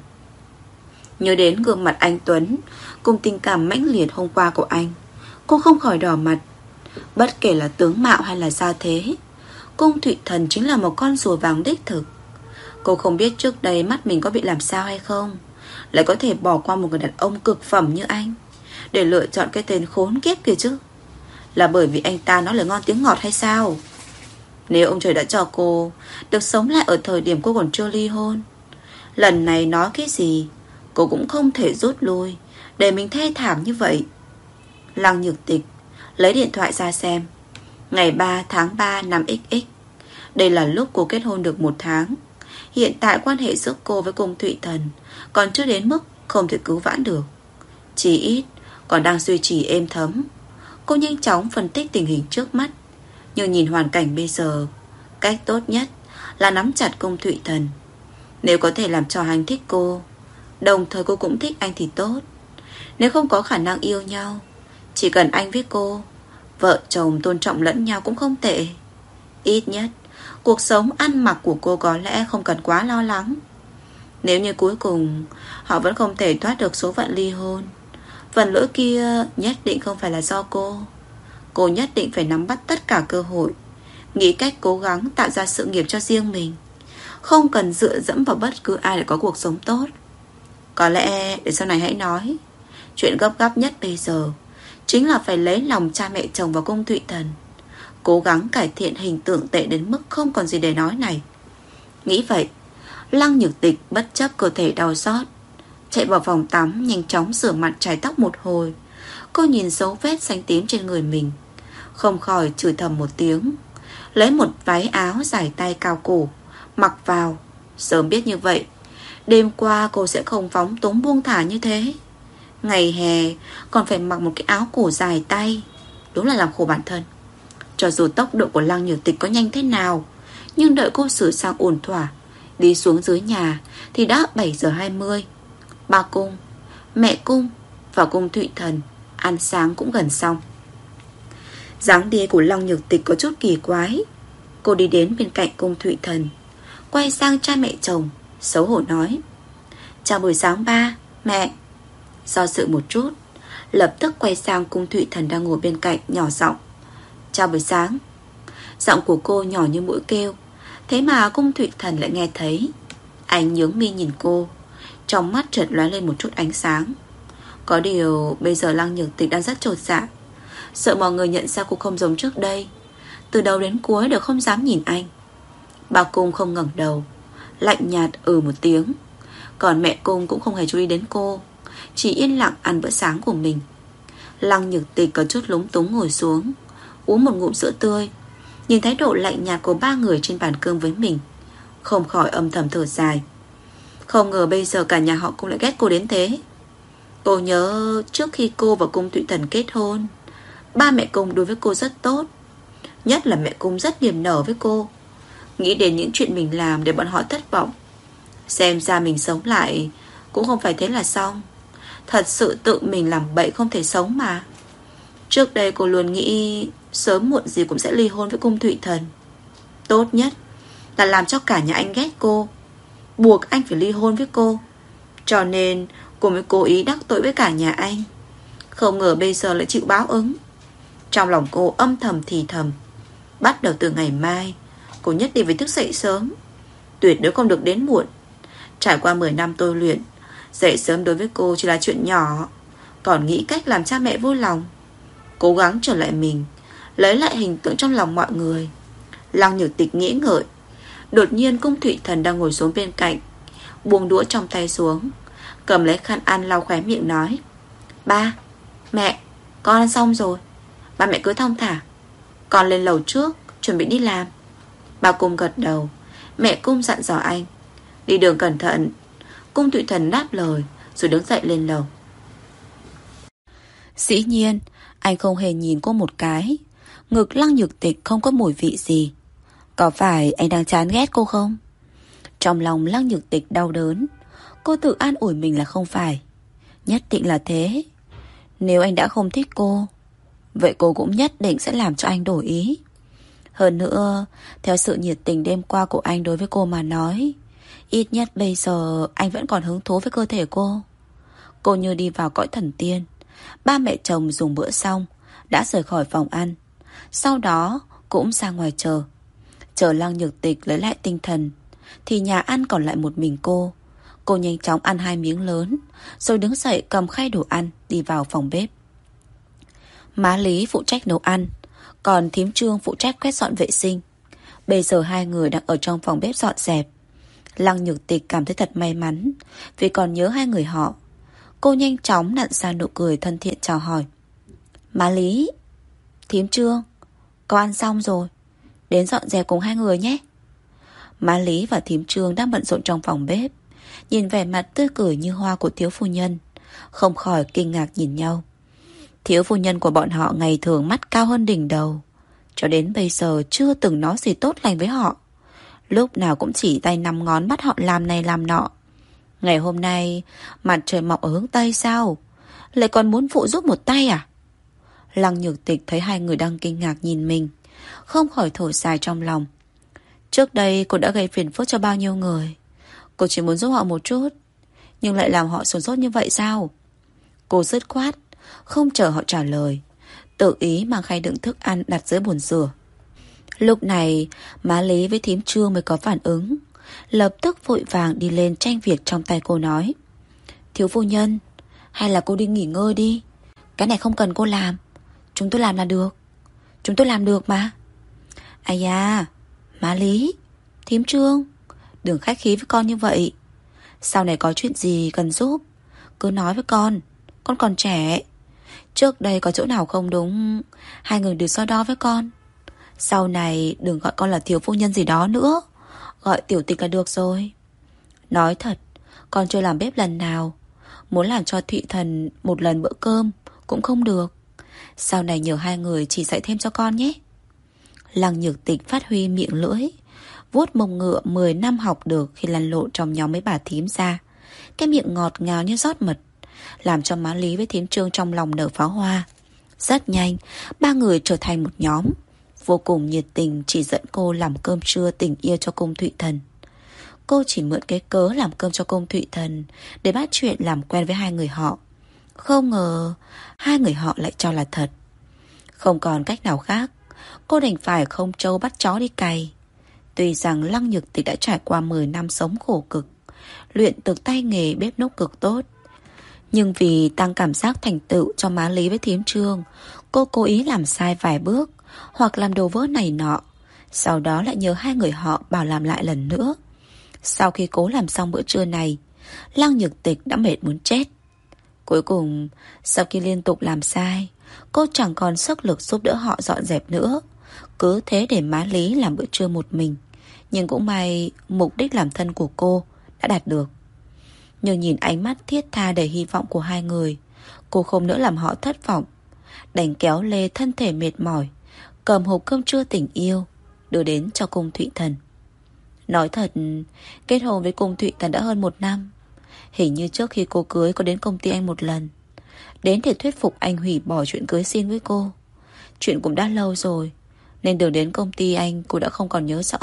nhớ đến gương mặt anh Tuấn cùng tình cảm mãnh liệt hôm qua của anh. Cô không khỏi đỏ mặt. Bất kể là tướng mạo hay là gia thế, Cung Thụy Thần chính là một con rùa vàng đích thực. Cô không biết trước đây mắt mình có bị làm sao hay không, lại có thể bỏ qua một người đàn ông cực phẩm như anh để lựa chọn cái tên khốn kiếp kia chứ. Là bởi vì anh ta nói lời ngon tiếng ngọt hay sao? Nếu ông trời đã cho cô được sống lại ở thời điểm cô còn chưa ly hôn, lần này nói cái gì cô cũng không thể rút lui để mình thê thảm như vậy. Lăng Nhược Tịch lấy điện thoại ra xem. Ngày ba tháng ba năm x x. Đây là lúc cô kết hôn được một tháng. Hiện tại quan hệ giữa cô với Cung Thụy Thần còn chưa đến mức không thể cứu vãn được, chỉ ít còn đang duy trì êm thấm. Cô nhanh chóng phân tích tình hình trước mắt, nhưng nhìn hoàn cảnh bây giờ, cách tốt nhất là nắm chặt Cung Thụy Thần. Nếu có thể làm cho anh thích cô, đồng thời cô cũng thích anh thì tốt. Nếu không có khả năng yêu nhau, chỉ cần anh với cô, vợ chồng tôn trọng lẫn nhau cũng không tệ. Ít nhất cuộc sống ăn mặc của cô có lẽ không cần quá lo lắng. Nếu như cuối cùng họ vẫn không thể thoát được số phận ly hôn, phần lỗi kia nhất định không phải là do cô. Cô nhất định phải nắm bắt tất cả cơ hội, nghĩ cách cố gắng tạo ra sự nghiệp cho riêng mình, không cần dựa dẫm vào bất cứ ai để có cuộc sống tốt. Có lẽ để sau này hãy nói. Chuyện gấp gáp nhất bây giờ chính là phải lấy lòng cha mẹ chồng và Cung Thụy Thần, cố gắng cải thiện hình tượng tệ đến mức không còn gì để nói này. Nghĩ vậy, Lăng Nhược Tịch bất chấp cơ thể đau xót, chạy vào phòng tắm, nhanh chóng rửa mặt chải tóc một hồi. Cô nhìn dấu vết xanh tím trên người mình, không khỏi chửi thầm một tiếng, lấy một váy áo dài tay cao cổ mặc vào. Sớm biết như vậy, đêm qua cô sẽ không phóng túng buông thả như thế. Ngày hè còn phải mặc một cái áo cổ dài tay, đúng là làm khổ bản thân. Cho dù tốc độ của Lăng Nhược Tịch có nhanh thế nào, nhưng đợi cô sửa sang ổn thỏa, đi xuống dưới nhà thì đã bảy giờ hai mươi. Ba Cung, mẹ Cung và Cung Thụy Thần ăn sáng cũng gần xong. Dáng đi của Lăng Nhược Tịch có chút kỳ quái. Cô đi đến bên cạnh Cung Thụy Thần, quay sang cha mẹ chồng, xấu hổ nói: chào buổi sáng ba, mẹ. Do dự một chút, lập tức quay sang Cung Thụy Thần đang ngồi bên cạnh, nhỏ giọng: chào buổi sáng. Giọng của cô nhỏ như mũi kêu, thế mà Cung Thụy Thần lại nghe thấy. Anh nhướng mi nhìn cô, trong mắt chợt lóe lên một chút ánh sáng. Có điều bây giờ Lăng Nhược Tịch đang rất chột dạ, sợ mọi người nhận ra cô không giống trước đây, từ đầu đến cuối đều không dám nhìn anh. Bà Cung không ngẩng đầu, lạnh nhạt ừ một tiếng. Còn mẹ Cung cũng không hề chú ý đến cô, chỉ yên lặng ăn bữa sáng của mình. Lăng Nhược Tịch có chút lúng túng ngồi xuống, uống một ngụm sữa tươi, nhìn thái độ lạnh nhạt của ba người trên bàn cơm với mình, không khỏi âm thầm thở dài. Không ngờ bây giờ cả nhà họ cũng lại ghét cô đến thế. Cô nhớ trước khi cô và Cung Thụy Thần kết hôn, ba mẹ Cung đối với cô rất tốt, nhất là mẹ Cung rất niềm nở với cô. Nghĩ đến những chuyện mình làm để bọn họ thất vọng, xem ra mình sống lại cũng không phải thế là xong. Thật sự tự mình làm bậy không thể sống mà. Trước đây cô luôn nghĩ sớm muộn gì cũng sẽ ly hôn với Cung Thụy Thần. Tốt nhất là làm cho cả nhà anh ghét cô, buộc anh phải ly hôn với cô. Cho nên cô mới cố ý đắc tội với cả nhà anh. Không ngờ bây giờ lại chịu báo ứng. Trong lòng cô âm thầm thì thầm, bắt đầu từ ngày mai cô nhất định phải thức dậy sớm, tuyệt đối không được đến muộn. Trải qua mười năm tôi luyện, dậy sớm đối với cô chỉ là chuyện nhỏ, còn nghĩ cách làm cha mẹ vui lòng, cố gắng trở lại mình, lấy lại hình tượng trong lòng mọi người. Lăng Nhược Tịch nghĩ ngợi. Đột nhiên Cung Thụy Thần đang ngồi xuống bên cạnh, buông đũa trong tay xuống, cầm lấy khăn ăn lau khóe miệng nói: ba, mẹ, con ăn xong rồi. Ba mẹ cứ thong thả, con lên lầu trước chuẩn bị đi làm. Bà Cung gật đầu. Mẹ Cung dặn dò anh: đi đường cẩn thận. Cung Thụy Thần đáp lời rồi đứng dậy lên lầu. Dĩ nhiên anh không hề nhìn cô một cái. Ngực Lăng Nhược Tịch không có mùi vị gì. Có phải anh đang chán ghét cô không? Trong lòng Lăng Nhược Tịch đau đớn. Cô tự an ủi mình là không phải. Nhất định là thế. Nếu anh đã không thích cô, vậy cô cũng nhất định sẽ làm cho anh đổi ý. Hơn nữa, theo sự nhiệt tình đêm qua của anh đối với cô mà nói, ít nhất bây giờ anh vẫn còn hứng thú với cơ thể cô. Cô như đi vào cõi thần tiên. Ba mẹ chồng dùng bữa xong đã rời khỏi phòng ăn, sau đó cũng ra ngoài chờ. Chờ Lăng Nhược Tịch lấy lại tinh thần thì nhà ăn còn lại một mình cô. Cô nhanh chóng ăn hai miếng lớn, rồi đứng dậy cầm khay đồ ăn đi vào phòng bếp. Má Lý phụ trách nấu ăn, còn thím Trương phụ trách quét dọn vệ sinh. Bây giờ hai người đang ở trong phòng bếp dọn dẹp. Lăng Nhược Tịch cảm thấy thật may mắn vì còn nhớ hai người họ. Cô nhanh chóng nặn ra nụ cười thân thiện chào hỏi: má Lý, thím Trương, con ăn xong rồi, đến dọn dẹp cùng hai người nhé. Má Lý và thím Trương đang bận rộn trong phòng bếp, nhìn vẻ mặt tươi cười như hoa của thiếu phu nhân, không khỏi kinh ngạc nhìn nhau. Thiếu phu nhân của bọn họ ngày thường mắt cao hơn đỉnh đầu, cho đến bây giờ chưa từng nói gì tốt lành với họ. Lúc nào cũng chỉ tay năm ngón bắt họ làm này làm nọ. Ngày hôm nay mặt trời mọc ở hướng Tây sao? Lại còn muốn phụ giúp một tay à? Lăng Nhược Tịch thấy hai người đang kinh ngạc nhìn mình, không khỏi thở dài trong lòng. Trước đây cô đã gây phiền phức cho bao nhiêu người. Cô chỉ muốn giúp họ một chút, nhưng lại làm họ sửng sốt như vậy sao? Cô dứt khoát, không chờ họ trả lời, tự ý mang khay đựng thức ăn đặt dưới bồn rửa. Lúc này má Lý với thím Trương mới có phản ứng, lập tức vội vàng đi lên tranh việc trong tay cô nói: Thiếu phu nhân, hay là cô đi nghỉ ngơi đi. Cái này không cần cô làm, chúng tôi làm là được. Chúng tôi làm được mà. Ai da, má Lý, thím Trương, đừng khách khí với con như vậy. Sau này có chuyện gì cần giúp, cứ nói với con. Con còn trẻ. Trước đây có chỗ nào không đúng, hai người đừng so đo với con. Sau này đừng gọi con là thiếu phu nhân gì đó nữa, gọi tiểu tịch là được rồi. Nói thật, con chưa làm bếp lần nào. Muốn làm cho Thụy Thần một lần bữa cơm cũng không được. Sau này nhờ hai người chỉ dạy thêm cho con nhé. Lăng Nhược Tịch phát huy miệng lưỡi, vuốt mông ngựa mười năm học được khi lăn lộn trong nhóm mấy bà thím ra. Cái miệng ngọt ngào như rót mật, làm cho má Lý với thím Trương trong lòng nở pháo hoa. Rất nhanh, ba người trở thành một nhóm, vô cùng nhiệt tình chỉ dẫn cô làm cơm trưa tình yêu cho cung Thụy Thần. Cô chỉ mượn cái cớ làm cơm cho cung Thụy Thần để bắt chuyện làm quen với hai người họ. Không ngờ hai người họ lại cho là thật. Không còn cách nào khác, cô đành phải không trâu bắt chó đi cày. Tuy rằng Lăng Nhược Tịch đã trải qua mười năm sống khổ cực, luyện được tay nghề bếp núc cực tốt, nhưng vì tăng cảm giác thành tựu cho má Lý với thím Trương, cô cố ý làm sai vài bước hoặc làm đồ vỡ này nọ, sau đó lại nhờ hai người họ bảo làm lại lần nữa. Sau khi cố làm xong bữa trưa này, Lăng Nhược Tịch đã mệt muốn chết. Cuối cùng, sau khi liên tục làm sai, cô chẳng còn sức lực giúp đỡ họ dọn dẹp nữa. Cứ thế để má Lý làm bữa trưa một mình. Nhưng cũng may mục đích làm thân của cô đã đạt được. Nhưng nhìn ánh mắt thiết tha đầy hy vọng của hai người, cô không nỡ làm họ thất vọng, đành kéo lê thân thể mệt mỏi, cầm hộp cơm trưa tình yêu đưa đến cho cung Thụy Thần. Nói thật, kết hôn với cung Thụy Thần đã hơn một năm. Hình như trước khi cô cưới có đến công ty anh một lần, đến để thuyết phục anh hủy bỏ chuyện cưới xin với cô. Chuyện cũng đã lâu rồi, nên đường đến công ty anh cô đã không còn nhớ rõ.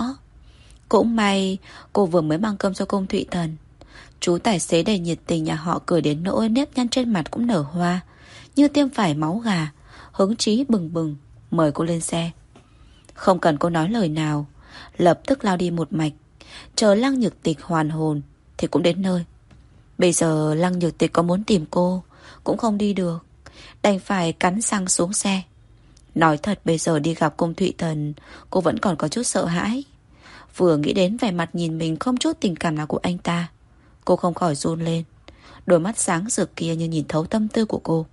Cũng may cô vừa mới mang cơm cho cung Thụy Thần, chú tài xế đầy nhiệt tình nhà họ cười đến nỗi nếp nhăn trên mặt cũng nở hoa, như tiêm phải máu gà, hứng chí bừng bừng mời cô lên xe. Không cần cô nói lời nào, lập tức lao đi một mạch. Chờ Lăng Nhược Tịch hoàn hồn thì cũng đến nơi. Bây giờ Lăng Nhược Tịch có muốn tìm cô cũng không đi được, đành phải cắn răng xuống xe. Nói thật, bây giờ đi gặp cung Thụy Thần, cô vẫn còn có chút sợ hãi. Vừa nghĩ đến vẻ mặt nhìn mình không chút tình cảm nào của anh ta, cô không khỏi run lên. Đôi mắt sáng rực kia như nhìn thấu tâm tư của cô.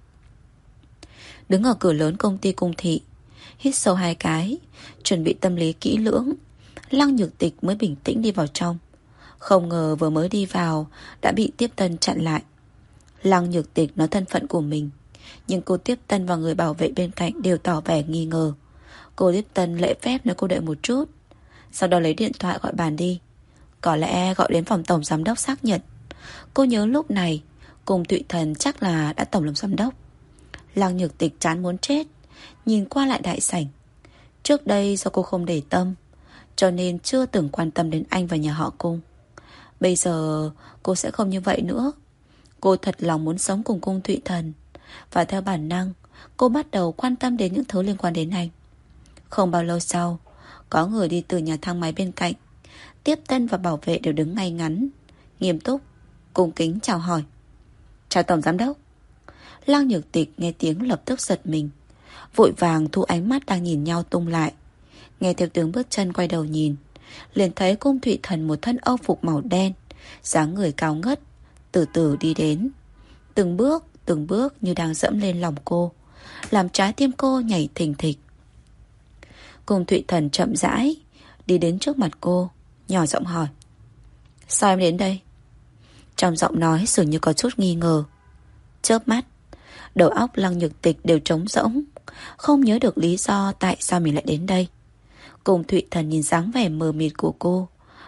Đứng ở cửa lớn công ty cung thị, hít sâu hai cái, chuẩn bị tâm lý kỹ lưỡng, Lăng Nhược Tịch mới bình tĩnh đi vào trong. Không ngờ vừa mới đi vào đã bị Tiếp Tân chặn lại. Lăng Nhược Tịch nói thân phận của mình, nhưng cô Tiếp Tân và người bảo vệ bên cạnh đều tỏ vẻ nghi ngờ. Cô Tiếp Tân lễ phép nói cô đợi một chút, sau đó lấy điện thoại gọi bàn đi. Có lẽ gọi đến phòng tổng giám đốc xác nhận. Cô nhớ lúc này cùng Thụy Thần chắc là đã tổng giám đốc. Lăng Nhược Tịch chán muốn chết, nhìn qua lại đại sảnh. Trước đây do cô không để tâm, cho nên chưa từng quan tâm đến anh và nhà họ cung. Bây giờ cô sẽ không như vậy nữa. Cô thật lòng muốn sống cùng cung Thụy Thần, và theo bản năng cô bắt đầu quan tâm đến những thứ liên quan đến anh. Không bao lâu sau, có người đi từ nhà thang máy bên cạnh. Tiếp Tân và bảo vệ đều đứng ngay ngắn, nghiêm túc, cung kính chào hỏi. Chào tổng giám đốc. Lăng Nhược Tịch nghe tiếng lập tức giật mình, vội vàng thu ánh mắt đang nhìn nhau tung lại. Nghe theo tiếng bước chân quay đầu nhìn, liền thấy cung Thụy Thần một thân âu phục màu đen, dáng người cao ngất, từ từ đi đến. Từng bước, từng bước như đang dẫm lên lòng cô, làm trái tim cô nhảy thình thịch. Cung Thụy Thần chậm rãi đi đến trước mặt cô, nhỏ giọng hỏi: sao em đến đây? Trong giọng nói dường như có chút nghi ngờ. Chớp mắt, đầu óc Lăng Nhược Tịch đều trống rỗng, không nhớ được lý do tại sao mình lại đến đây. Cung Thụy Thần nhìn dáng vẻ mờ mịt của cô,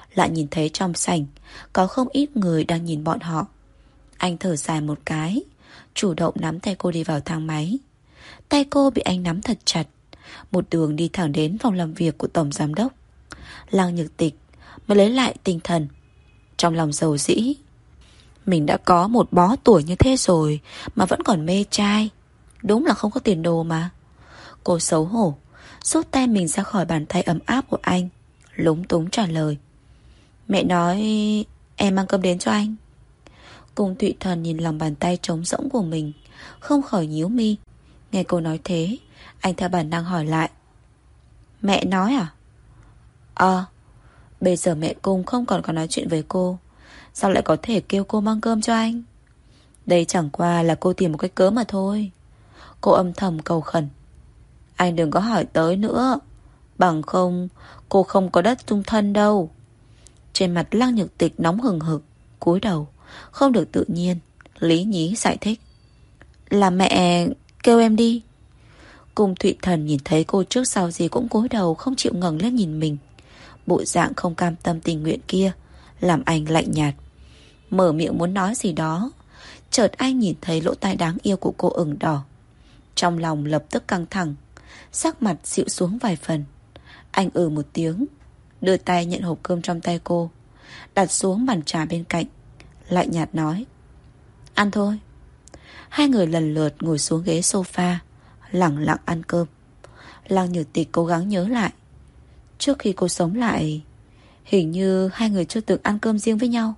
lại nhìn thấy trong sảnh có không ít người đang nhìn bọn họ. Anh thở dài một cái, chủ động nắm tay cô đi vào thang máy. Tay cô bị anh nắm thật chặt, một đường đi thẳng đến phòng làm việc của tổng giám đốc. Lăng Nhược Tịch mới lấy lại tinh thần, trong lòng dầu dĩ. Mình đã có một bó tuổi như thế rồi mà vẫn còn mê trai, đúng là không có tiền đồ mà. Cô xấu hổ rút tay mình ra khỏi bàn tay ấm áp của anh, lúng túng trả lời. Mẹ nói em mang cơm đến cho anh. Cung Thụy Thần nhìn lòng bàn tay trống rỗng của mình, không khỏi nhíu mi. Nghe cô nói thế, anh theo bản năng hỏi lại. Mẹ nói à? Ờ, bây giờ mẹ Cung không còn có nói chuyện với cô, sao lại có thể kêu cô mang cơm cho anh? Đây chẳng qua là cô tìm một cái cớ mà thôi. Cô âm thầm cầu khẩn. Anh đừng có hỏi tới nữa, bằng không cô không có đất dung thân đâu. Trên mặt Lăng Nhược Tịch nóng hừng hực, cúi đầu, không được tự nhiên, lý nhí giải thích. Là mẹ kêu em đi. Cung Thụy Thần nhìn thấy cô trước sau gì cũng cúi đầu, không chịu ngẩng lên nhìn mình. Bộ dạng không cam tâm tình nguyện kia làm anh lạnh nhạt. Mở miệng muốn nói gì đó, chợt anh nhìn thấy lỗ tai đáng yêu của cô ửng đỏ. Trong lòng lập tức căng thẳng, sắc mặt dịu xuống vài phần. Anh ừ một tiếng, đưa tay nhận hộp cơm trong tay cô, đặt xuống bàn trà bên cạnh, lạnh nhạt nói. Ăn thôi. Hai người lần lượt ngồi xuống ghế sofa, lẳng lặng ăn cơm. Lăng Nhược Tịch cố gắng nhớ lại, trước khi cô sống lại, hình như hai người chưa từng ăn cơm riêng với nhau.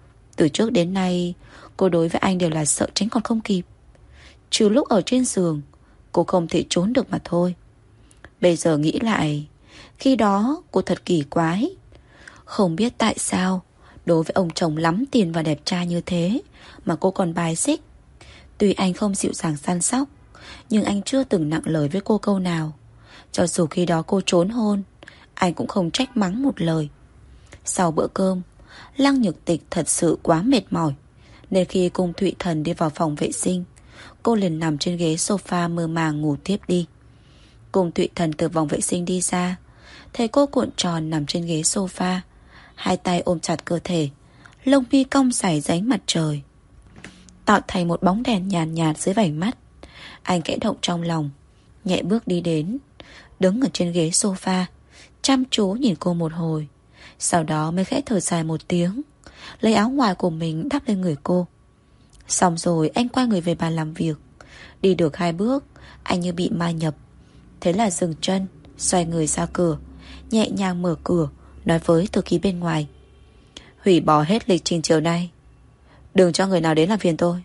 Từ trước đến nay, cô đối với anh đều là sợ tránh còn không kịp. Trừ lúc ở trên giường, cô không thể trốn được mà thôi. Bây giờ nghĩ lại, khi đó cô thật kỳ quái. Không biết tại sao, đối với ông chồng lắm tiền và đẹp trai như thế mà cô còn bài xích. Tuy anh không dịu dàng săn sóc, nhưng anh chưa từng nặng lời với cô câu nào. Cho dù khi đó cô trốn hôn, anh cũng không trách mắng một lời. Sau bữa cơm, Lăng Nhược Tịch thật sự quá mệt mỏi, nên khi Cung Thụy Thần đi vào phòng vệ sinh, cô liền nằm trên ghế sofa mơ màng ngủ tiếp đi. Cung Thụy Thần từ phòng vệ sinh đi ra, thấy cô cuộn tròn nằm trên ghế sofa, hai tay ôm chặt cơ thể, lông mi cong dài dính mặt trời, tạo thành một bóng đèn nhàn nhạt, nhạt dưới vành mắt. Anh khẽ động trong lòng, nhẹ bước đi đến, đứng ở trên ghế sofa, chăm chú nhìn cô một hồi, sau đó mới khẽ thở dài một tiếng, lấy áo ngoài của mình đắp lên người cô. Xong rồi anh quay người về bàn làm việc. Đi được hai bước, anh như bị ma nhập, thế là dừng chân, xoay người ra cửa, nhẹ nhàng mở cửa, nói với thư ký bên ngoài. Hủy bỏ hết lịch trình chiều nay, đừng cho người nào đến làm phiền tôi.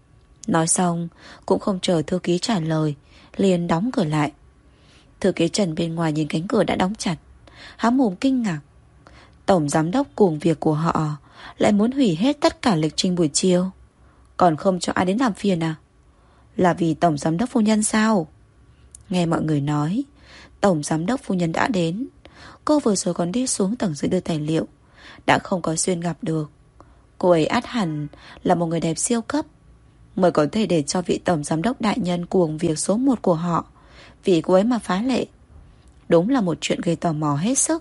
Nói xong, cũng không chờ thư ký trả lời, liền đóng cửa lại. Thư ký Trần bên ngoài nhìn cánh cửa đã đóng chặt, há mồm kinh ngạc. Tổng giám đốc cuồng việc của họ lại muốn hủy hết tất cả lịch trình buổi chiều, còn không cho ai đến làm phiền à? Là vì tổng giám đốc phu nhân sao? Nghe mọi người nói, tổng giám đốc phu nhân đã đến. Cô vừa rồi còn đi xuống tầng dưới đưa tài liệu, đã không có duyên gặp được. Cô ấy ắt hẳn là một người đẹp siêu cấp, mới có thể để cho vị tổng giám đốc đại nhân cuồng việc số một của họ vì cô ấy mà phá lệ. Đúng là một chuyện gây tò mò hết sức.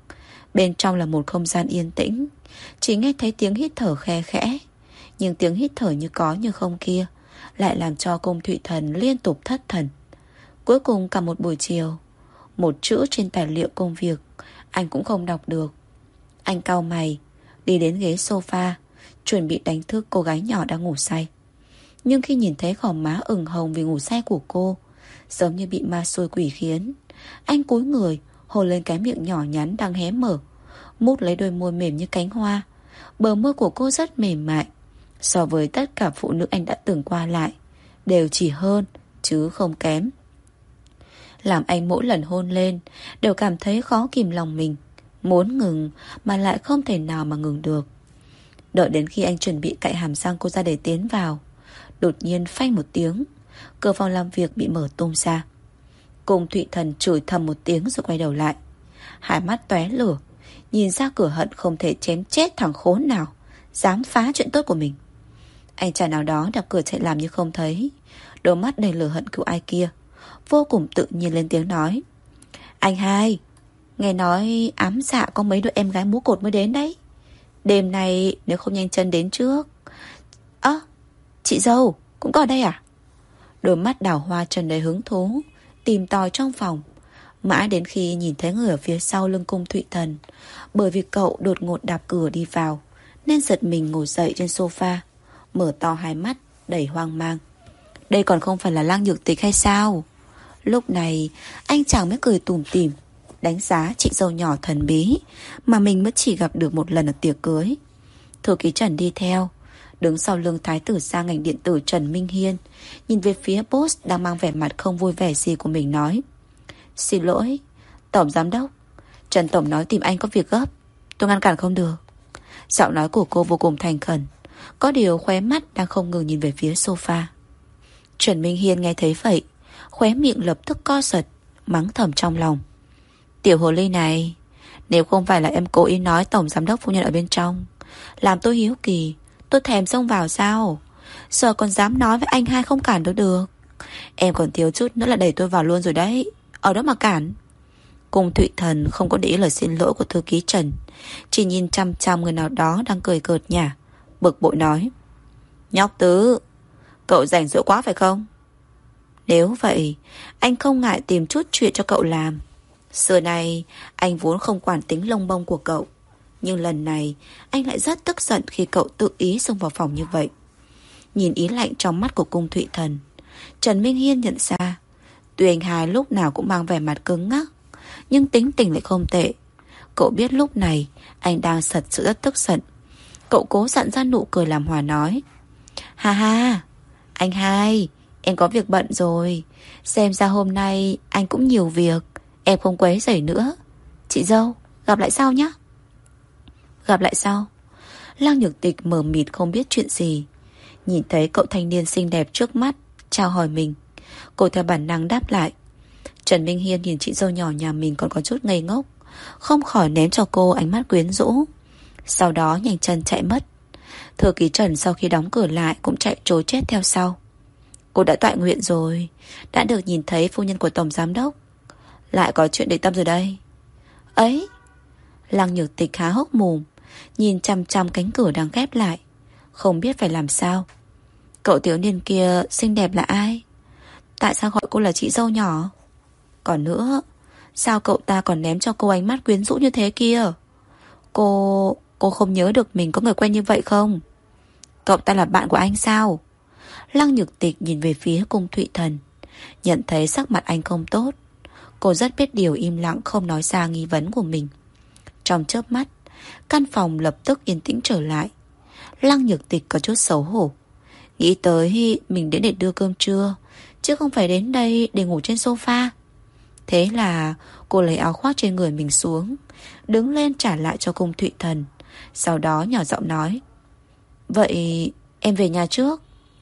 Bên trong là một không gian yên tĩnh, chỉ nghe thấy tiếng hít thở khe khẽ, nhưng tiếng hít thở như có như không kia lại làm cho Cung Thụy Thần liên tục thất thần. Cuối cùng cả một buổi chiều, một chữ trên tài liệu công việc anh cũng không đọc được. Anh cau mày, đi đến ghế sofa, chuẩn bị đánh thức cô gái nhỏ đang ngủ say. Nhưng khi nhìn thấy gò má ửng hồng vì ngủ say của cô, giống như bị ma xui quỷ khiến, anh cúi người hôn lên cái miệng nhỏ nhắn đang hé mở, mút lấy đôi môi mềm như cánh hoa. Bờ môi của cô rất mềm mại, so với tất cả phụ nữ anh đã từng qua lại, đều chỉ hơn chứ không kém, làm anh mỗi lần hôn lên đều cảm thấy khó kìm lòng mình, muốn ngừng mà lại không thể nào mà ngừng được. Đợi đến khi anh chuẩn bị cạy hàm răng cô ra để tiến vào, đột nhiên phanh một tiếng, cửa phòng làm việc bị mở tung ra. Cung Thụy Thần chửi thầm một tiếng rồi quay đầu lại, hai mắt tóe lửa, nhìn ra cửa hận không thể chém chết thằng khốn nào dám phá chuyện tốt của mình. Anh chàng nào đó đập cửa chạy làm như không thấy, đôi mắt đầy lửa hận cứu ai kia, vô cùng tự nhiên lên tiếng nói. Anh hai, Nghe nói ám dạ có mấy đứa em gái múa cột mới đến đấy. Đêm nay nếu không nhanh chân đến trước. Ơ, à, chị dâu cũng có ở đây à? Đôi mắt đào hoa trần đầy hứng thú tìm tòi trong phòng, mãi đến khi nhìn thấy người ở phía sau lưng cung Thụy Thần. Bởi vì cậu đột ngột đạp cửa đi vào nên giật mình ngồi dậy trên sofa, mở to hai mắt đầy hoang mang. Đây còn không phải là Lăng Nhược Tịch hay sao? Lúc này anh chàng mới cười tủm tỉm đánh giá chị dâu nhỏ thần bí mà mình mới chỉ gặp được một lần ở tiệc cưới. Thư ký Trần đi theo, đứng sau lưng thái tử gia ngành điện tử Trần Minh Hiên, nhìn về phía boss đang mang vẻ mặt không vui vẻ gì của mình nói: Xin lỗi, tổng giám đốc, Trần tổng nói tìm anh có việc gấp, tôi ngăn cản không được. Giọng nói của cô vô cùng thành khẩn, có điều khóe mắt đang không ngừng nhìn về phía sofa. Trần Minh Hiên nghe thấy vậy, khóe miệng lập tức co giật, mắng thầm trong lòng: Tiểu hồ ly này, nếu không phải là em cố ý nói tổng giám đốc phu nhân ở bên trong, làm tôi hiếu kỳ, tôi thèm xông vào sao? Giờ còn dám nói với anh hai không cản được được. Em còn thiếu chút nữa là đẩy tôi vào luôn rồi đấy, ở đó mà cản. Cung Thụy Thần không có để ý lời xin lỗi của thư ký Trần, chỉ nhìn chăm chăm người nào đó đang cười cợt nhả, bực bội nói: Nhóc Tứ, cậu rảnh rỗi quá phải không? Nếu vậy, anh không ngại tìm chút chuyện cho cậu làm. Xưa này anh vốn không quản tính lông bông của cậu, nhưng lần này anh lại rất tức giận khi cậu tự ý xông vào phòng như vậy. Nhìn ý lạnh trong mắt của Cung Thụy Thần, Trần Minh Hiên nhận ra, tuy anh hai lúc nào cũng mang vẻ mặt cứng ngắc, nhưng tính tình lại không tệ. Cậu biết lúc này anh đang thật sự rất tức giận. Cậu cố dặn ra nụ cười làm hòa nói: Ha ha, anh hai, em có việc bận rồi. Xem ra hôm nay anh cũng nhiều việc, em không quấy rầy nữa. Chị dâu, gặp lại sau nhé. Gặp lại sau. Lăng Nhược Tịch mờ mịt không biết chuyện gì, nhìn thấy cậu thanh niên xinh đẹp trước mắt chào hỏi mình, cô theo bản năng đáp lại. Trần Minh Hiên nhìn chị dâu nhỏ nhà mình còn có chút ngây ngốc, không khỏi ném cho cô ánh mắt quyến rũ, sau đó nhanh chân chạy mất. Thư ký Trần sau khi đóng cửa lại cũng chạy trối chết theo sau. Cô đã tọa nguyện rồi, đã được nhìn thấy phu nhân của tổng giám đốc, lại có chuyện để tâm rồi đây. Ấy, Lăng Nhược Tịch há hốc mồm, nhìn chăm chăm cánh cửa đang khép lại, không biết phải làm sao. Cậu thiếu niên kia xinh đẹp là ai? Tại sao gọi cô là chị dâu nhỏ? Còn nữa, sao cậu ta còn ném cho cô ánh mắt quyến rũ như thế kia? Cô... cô không nhớ được mình có người quen như vậy không? Cậu ta là bạn của anh sao? Lăng Nhược Tịch nhìn về phía Cung Thụy Thần, nhận thấy sắc mặt anh không tốt. Cô rất biết điều, im lặng không nói ra nghi vấn của mình. Trong chớp mắt, căn phòng lập tức yên tĩnh trở lại. Lăng Nhược Tịch có chút xấu hổ, nghĩ tới mình đến để đưa cơm trưa, chứ không phải đến đây để ngủ trên sofa. Thế là cô lấy áo khoác trên người mình xuống, đứng lên trả lại cho Cung Thụy Thần, sau đó nhỏ giọng nói: Vậy em về nhà trước.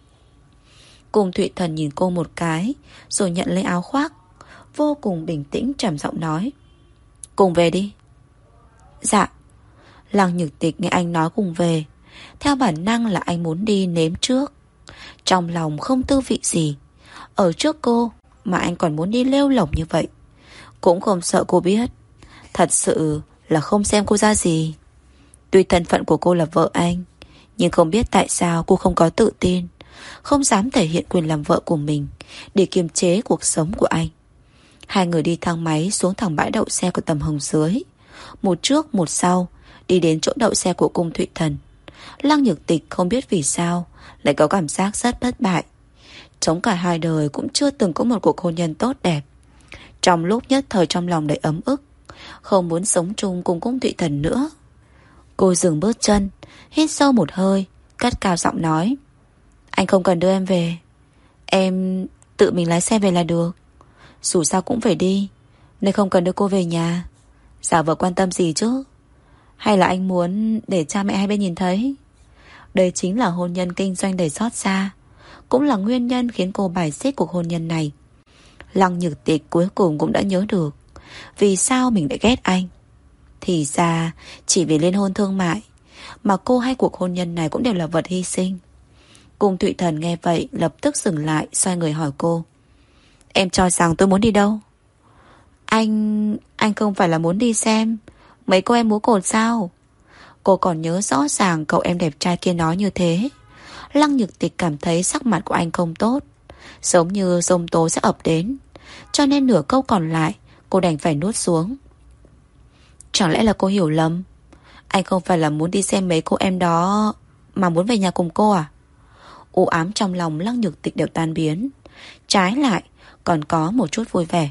Cung Thụy Thần nhìn cô một cái, rồi nhận lấy áo khoác, vô cùng bình tĩnh trầm giọng nói: Cùng về đi. Dạ. Lăng Nhược Tịch nghe anh nói cùng về, theo bản năng là anh muốn đi nếm trước. Trong lòng không tư vị gì, ở trước cô mà anh còn muốn đi lêu lổng như vậy. Cũng không sợ cô biết, thật sự là không xem cô ra gì. Tuy thân phận của cô là vợ anh, nhưng không biết tại sao cô không có tự tin, không dám thể hiện quyền làm vợ của mình để kiềm chế cuộc sống của anh. Hai người đi thang máy xuống thẳng bãi đậu xe của tầm hồng dưới, một trước một sau đi đến chỗ đậu xe của Cung Thụy Thần. Lăng Nhược Tịch không biết vì sao lại có cảm giác rất thất bại. Chống cả hai đời cũng chưa từng có một cuộc hôn nhân tốt đẹp. Trong lúc nhất thời trong lòng đầy ấm ức, không muốn sống chung cùng Cung Thụy Thần nữa. Cô dừng bước chân, hít sâu một hơi, cất cao giọng nói: Anh không cần đưa em về, em tự mình lái xe về là được. Dù sao cũng phải đi, nên không cần đưa cô về nhà. Giả vờ quan tâm gì chứ? Hay là anh muốn để cha mẹ hai bên nhìn thấy? Đây chính là hôn nhân kinh doanh đầy xót xa, cũng là nguyên nhân khiến cô bài xích cuộc hôn nhân này. Lăng Nhược Tịch cuối cùng cũng đã nhớ được vì sao mình lại ghét anh. Thì ra chỉ vì liên hôn thương mại mà cô hay cuộc hôn nhân này cũng đều là vật hy sinh. Cung Thụy Thần nghe vậy lập tức dừng lại, xoay người hỏi cô: Em cho rằng tôi muốn đi đâu? Anh... Anh không phải là muốn đi xem mấy cô em múa cột sao? Cô còn nhớ rõ ràng cậu em đẹp trai kia nói như thế. Lăng Nhược Tịch cảm thấy sắc mặt của anh không tốt, giống như giông tố sẽ ập đến, cho nên nửa câu còn lại cô đành phải nuốt xuống. Chẳng lẽ là cô hiểu lầm? Anh không phải là muốn đi xem mấy cô em đó, mà muốn về nhà cùng cô à? U ám trong lòng Lăng Nhược Tịch đều tan biến, trái lại còn có một chút vui vẻ.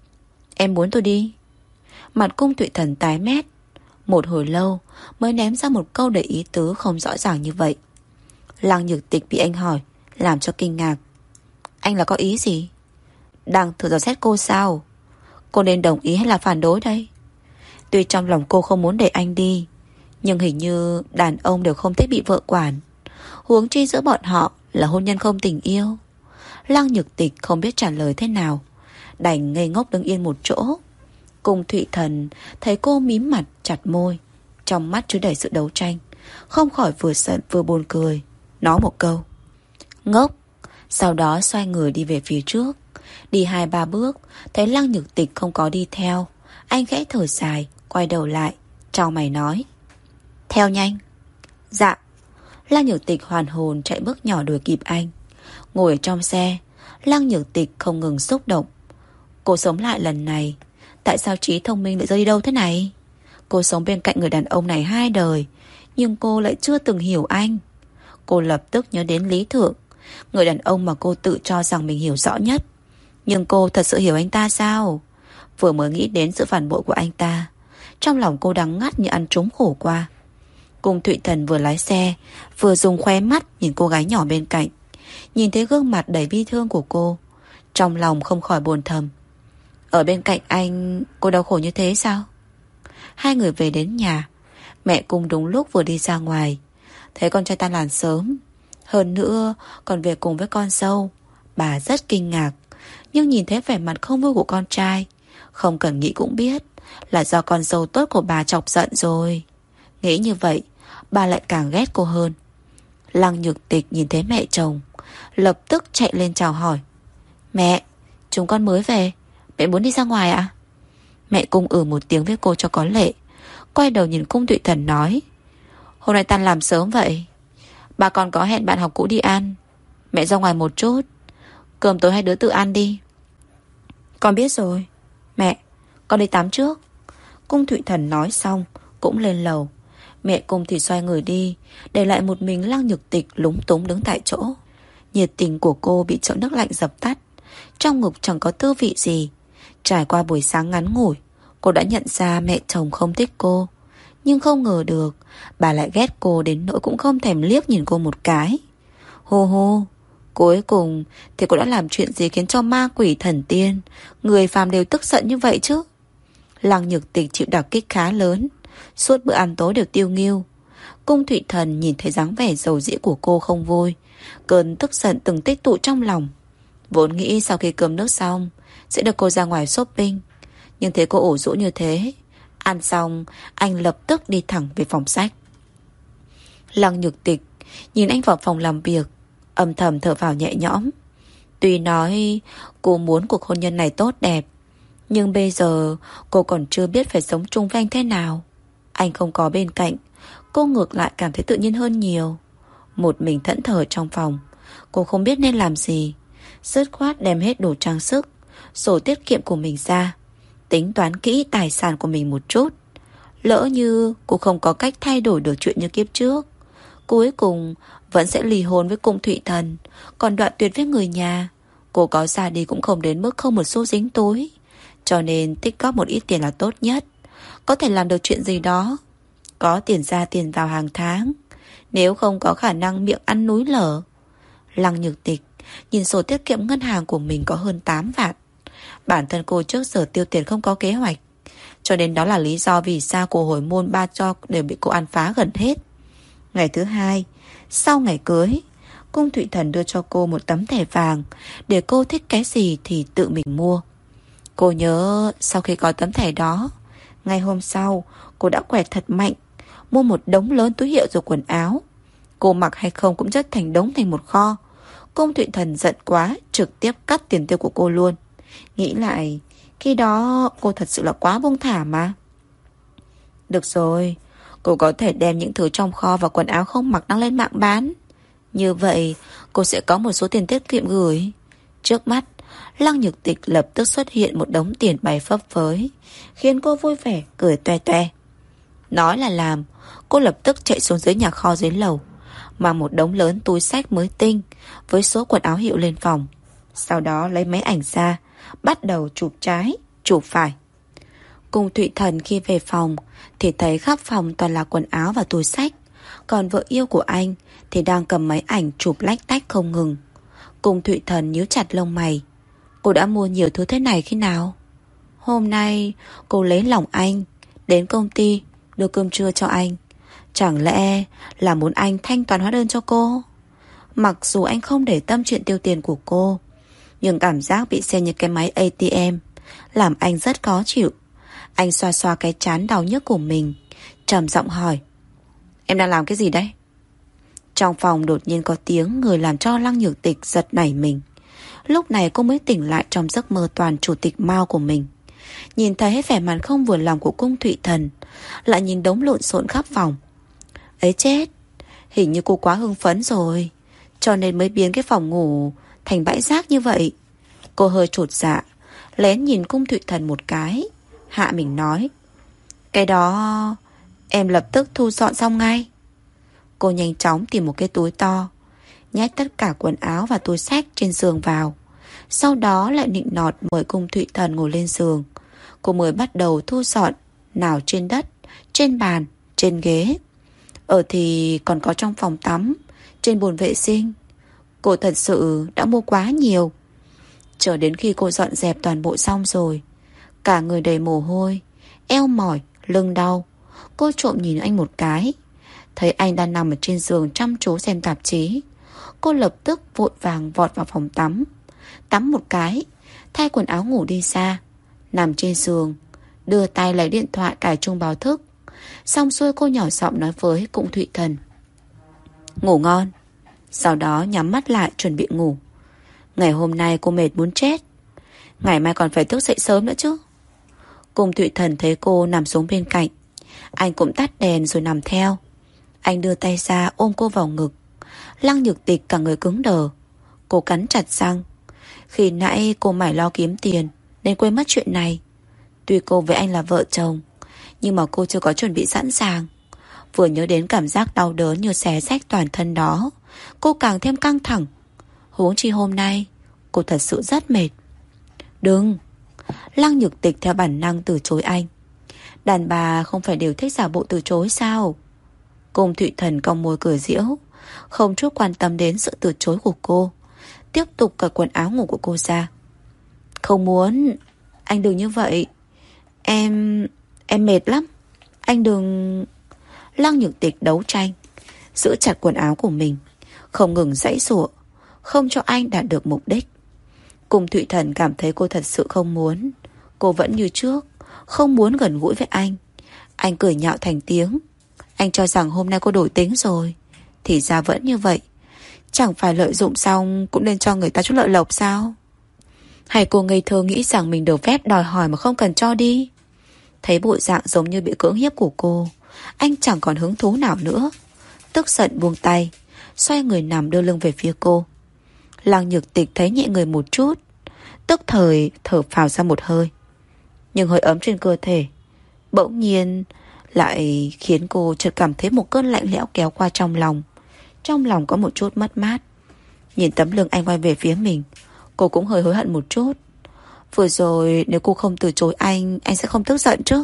Em muốn tôi đi? Mặt Cung Thụy Thần tái mét, một hồi lâu mới ném ra một câu đầy ý tứ không rõ ràng như vậy. Lăng Nhược Tịch bị anh hỏi làm cho kinh ngạc. Anh là có ý gì? Đang thử dò xét cô sao? Cô nên đồng ý hay là phản đối đây? Tuy trong lòng cô không muốn để anh đi, nhưng hình như đàn ông đều không thích bị vợ quản, huống chi giữa bọn họ là hôn nhân không tình yêu. Lăng Nhược Tịch không biết trả lời thế nào, đành ngây ngốc đứng yên một chỗ. Cung Thụy Thần thấy cô mím mặt chặt môi, trong mắt chứa đầy sự đấu tranh, không khỏi vừa giận vừa buồn cười, nói một câu ngốc. Sau đó xoay người đi về phía trước. Đi hai ba bước thấy Lăng Nhược Tịch không có đi theo, anh khẽ thở dài, quay đầu lại, chau mày nói: theo nhanh. Dạ. Lăng Nhược Tịch hoàn hồn chạy bước nhỏ đuổi kịp anh. Ngồi ở trong xe, Lăng Nhược Tịch không ngừng xúc động. Cô sống lại lần này, tại sao trí thông minh lại rơi đi đâu thế này? Cô sống bên cạnh người đàn ông này hai đời, nhưng cô lại chưa từng hiểu anh. Cô lập tức nhớ đến Lý Thượng, người đàn ông mà cô tự cho rằng mình hiểu rõ nhất. Nhưng cô thật sự hiểu anh ta sao? Vừa mới nghĩ đến sự phản bội của anh ta, trong lòng cô đắng ngắt như ăn trúng khổ qua. Cung Thụy Thần vừa lái xe, vừa dùng khóe mắt nhìn cô gái nhỏ bên cạnh. Nhìn thấy gương mặt đầy bi thương của cô, trong lòng không khỏi buồn thầm. Ở bên cạnh anh, cô đau khổ như thế sao? Hai người về đến nhà, mẹ Cung đúng lúc vừa đi ra ngoài, thấy con trai tan làm sớm, hơn nữa còn về cùng với con dâu. Bà rất kinh ngạc, nhưng nhìn thấy vẻ mặt không vui của con trai, không cần nghĩ cũng biết là do con dâu tốt của bà chọc giận rồi. Nghĩ như vậy, bà lại càng ghét cô hơn. Lăng Nhược Tịch nhìn thấy mẹ chồng, lập tức chạy lên chào hỏi. Mẹ, chúng con mới về, mẹ muốn đi ra ngoài ạ? Mẹ Cung ừ một tiếng với cô cho có lệ, quay đầu nhìn Cung Thụy Thần nói: hôm nay tan làm sớm vậy, bà còn có hẹn bạn học cũ đi ăn, mẹ ra ngoài một chút, cơm tối hai đứa tự ăn đi. Con biết rồi. Mẹ, con đi tắm trước. Cung Thụy Thần nói xong cũng lên lầu. Mẹ Cung thì xoay người đi, để lại một mình Lăng Nhược Tịch lúng túng đứng tại chỗ. Nhiệt tình của cô bị chậu nước lạnh dập tắt, trong ngực chẳng có tư vị gì. Trải qua buổi sáng ngắn ngủi, cô đã nhận ra mẹ chồng không thích cô, nhưng không ngờ được bà lại ghét cô đến nỗi cũng không thèm liếc nhìn cô một cái. Hô hô, cuối cùng thì cô đã làm chuyện gì khiến cho ma quỷ thần tiên, người phàm đều tức giận như vậy chứ? Lăng Nhược Tịch chịu đả kích khá lớn, suốt bữa ăn tối đều tiêu nghỉu. Cung Thụy Thần nhìn thấy dáng vẻ dầu dĩ của cô không vui, cơn tức giận từng tích tụ trong lòng. Vốn nghĩ sau khi cơm nước xong sẽ được cô ra ngoài shopping, nhưng thấy cô ủ rũ như thế, ăn xong anh lập tức đi thẳng về phòng sách. Lăng Nhược Tịch nhìn anh vào phòng làm việc, âm thầm thở phào nhẹ nhõm. Tuy nói cô muốn cuộc hôn nhân này tốt đẹp, nhưng bây giờ cô còn chưa biết phải sống chung với anh thế nào. Anh không có bên cạnh, cô ngược lại cảm thấy tự nhiên hơn nhiều. Một mình thẫn thờ trong phòng, cô không biết nên làm gì. Dứt khoát đem hết đồ trang sức, sổ tiết kiệm của mình ra, tính toán kỹ tài sản của mình một chút. Lỡ như cô không có cách thay đổi được chuyện như kiếp trước, cuối cùng vẫn sẽ ly hôn với Cung Thụy Thần, còn đoạn tuyệt với người nhà. Cô có ra đi cũng không đến mức không một xu dính túi, cho nên tích góp một ít tiền là tốt nhất. Có thể làm được chuyện gì đó, có tiền ra tiền vào hàng tháng, nếu không có khả năng miệng ăn núi lở. Lăng Nhược Tịch nhìn sổ tiết kiệm ngân hàng của mình có hơn tám vạn. Bản thân cô trước giờ tiêu tiền không có kế hoạch, cho nên đó là lý do vì sao cô hồi môn ba cho đều bị cô ăn phá gần hết. Ngày thứ hai sau ngày cưới, Cung Thụy Thần đưa cho cô một tấm thẻ vàng, để cô thích cái gì thì tự mình mua. Cô nhớ sau khi có tấm thẻ đó, ngày hôm sau cô đã quẹt thật mạnh, mua một đống lớn túi hiệu rồi quần áo. Cô mặc hay không cũng chất thành đống thành một kho. Cung Thụy Thần giận quá, trực tiếp cắt tiền tiêu của cô luôn. Nghĩ lại, Khi đó cô thật sự là quá buông thả mà. Được rồi, cô có thể đem những thứ trong kho và quần áo không mặc đăng lên mạng bán. Như vậy cô sẽ có một số tiền tiết kiệm gửi. Trước mắt Lăng Nhược Tịch lập tức xuất hiện một đống tiền bay phấp phới, khiến cô vui vẻ cười toe toe. Nói là làm, cô lập tức chạy xuống dưới nhà kho dưới lầu, mang một đống lớn túi xách mới tinh với số quần áo hiệu lên phòng. Sau đó lấy máy ảnh ra, bắt đầu chụp trái, chụp phải. Cùng Thụy Thần khi về phòng thì thấy khắp phòng toàn là quần áo và túi xách. Còn vợ yêu của anh thì đang cầm máy ảnh chụp lách tách không ngừng. Cùng Thụy Thần nhíu chặt lông mày. Cô đã mua nhiều thứ thế này khi nào? Hôm nay cô lấy lòng anh, đến công ty đưa cơm trưa cho anh. Chẳng lẽ là muốn anh thanh toán hóa đơn cho cô? Mặc dù anh không để tâm chuyện tiêu tiền của cô, nhưng cảm giác bị xem như cái máy a tê em làm anh rất khó chịu. Anh xoa xoa cái trán đau nhức của mình, trầm giọng hỏi: Em đang làm cái gì đấy? Trong phòng đột nhiên có tiếng người làm cho Lăng Nhược Tịch giật nảy mình. Lúc này cô mới tỉnh lại trong giấc mơ toàn chủ tịch Mao của mình. Nhìn thấy vẻ mặt không vừa lòng của Cung Thụy Thần, lại nhìn đống lộn xộn khắp phòng. Ấy chết, hình như cô quá hưng phấn rồi, cho nên mới biến cái phòng ngủ thành bãi rác như vậy. Cô hơi chột dạ, lén nhìn Cung Thụy Thần một cái, hạ mình nói: Cái đó em lập tức thu dọn xong ngay. Cô nhanh chóng tìm một cái túi to, nhét tất cả quần áo và túi xách trên giường vào. Sau đó lại nịnh nọt mời Cung Thụy Thần ngồi lên giường. Cô mới bắt đầu thu dọn, nào trên đất, trên bàn, trên ghế. Ở thì còn có trong phòng tắm, trên bồn vệ sinh. Cô thật sự đã mua quá nhiều. Chờ đến khi cô dọn dẹp toàn bộ xong rồi, cả người đầy mồ hôi, eo mỏi, lưng đau, cô trộm nhìn anh một cái, thấy anh đang nằm ở trên giường chăm chú xem tạp chí. Cô lập tức vội vàng vọt vào phòng tắm, tắm một cái, thay quần áo ngủ đi ra, nằm trên giường, đưa tay lấy điện thoại cài chuông báo thức. Xong xuôi cô nhỏ giọng nói với Cung Thụy Thần: Ngủ ngon. Sau đó nhắm mắt lại chuẩn bị ngủ. Ngày hôm nay cô mệt muốn chết, ngày mai còn phải thức dậy sớm nữa chứ. Cung Thụy Thần thấy cô nằm xuống bên cạnh, anh cũng tắt đèn rồi nằm theo. Anh đưa tay ra ôm cô vào ngực. Lăng Nhược Tịch cả người cứng đờ. Cô cắn chặt răng. Khi nãy cô mải lo kiếm tiền nên quên mất chuyện này. Tuy cô với anh là vợ chồng, nhưng mà cô chưa có chuẩn bị sẵn sàng. Vừa nhớ đến cảm giác đau đớn như xé rách toàn thân đó, cô càng thêm căng thẳng. Huống chi hôm nay cô thật sự rất mệt. Đừng. Lăng Nhược Tịch theo bản năng từ chối anh. Đàn bà không phải đều thích giả bộ từ chối sao? Cung Thụy Thần cong môi cười giễu, không chút quan tâm đến sự từ chối của cô, tiếp tục cởi quần áo ngủ của cô ra. Không muốn. Anh đừng như vậy. Em... em mệt lắm. Anh đừng... Lăng Nhược Tịch đấu tranh, giữ chặt quần áo của mình, không ngừng giãy giụa, không cho anh đạt được mục đích. Cung Thụy Thần cảm thấy cô thật sự không muốn. Cô vẫn như trước, không muốn gần gũi với anh. Anh cười nhạo thành tiếng. Anh cho rằng hôm nay cô đổi tính rồi, thì ra vẫn như vậy. Chẳng phải lợi dụng xong cũng nên cho người ta chút lợi lộc sao? Hay cô ngây thơ nghĩ rằng mình được phép đòi hỏi mà không cần cho đi? Thấy bộ dạng giống như bị cưỡng hiếp của cô, anh chẳng còn hứng thú nào nữa. Tức giận buông tay, xoay người nằm đưa lưng về phía cô. Lăng Nhược Tịch thấy nhẹ người một chút, tức thời thở phào ra một hơi. Nhưng hơi ấm trên cơ thể bỗng nhiên lại khiến cô chợt cảm thấy một cơn lạnh lẽo kéo qua trong lòng. Trong lòng có một chút mất mát. Nhìn tấm lưng anh quay về phía mình, cô cũng hơi hối hận một chút. Vừa rồi nếu cô không từ chối anh, anh sẽ không tức giận chứ?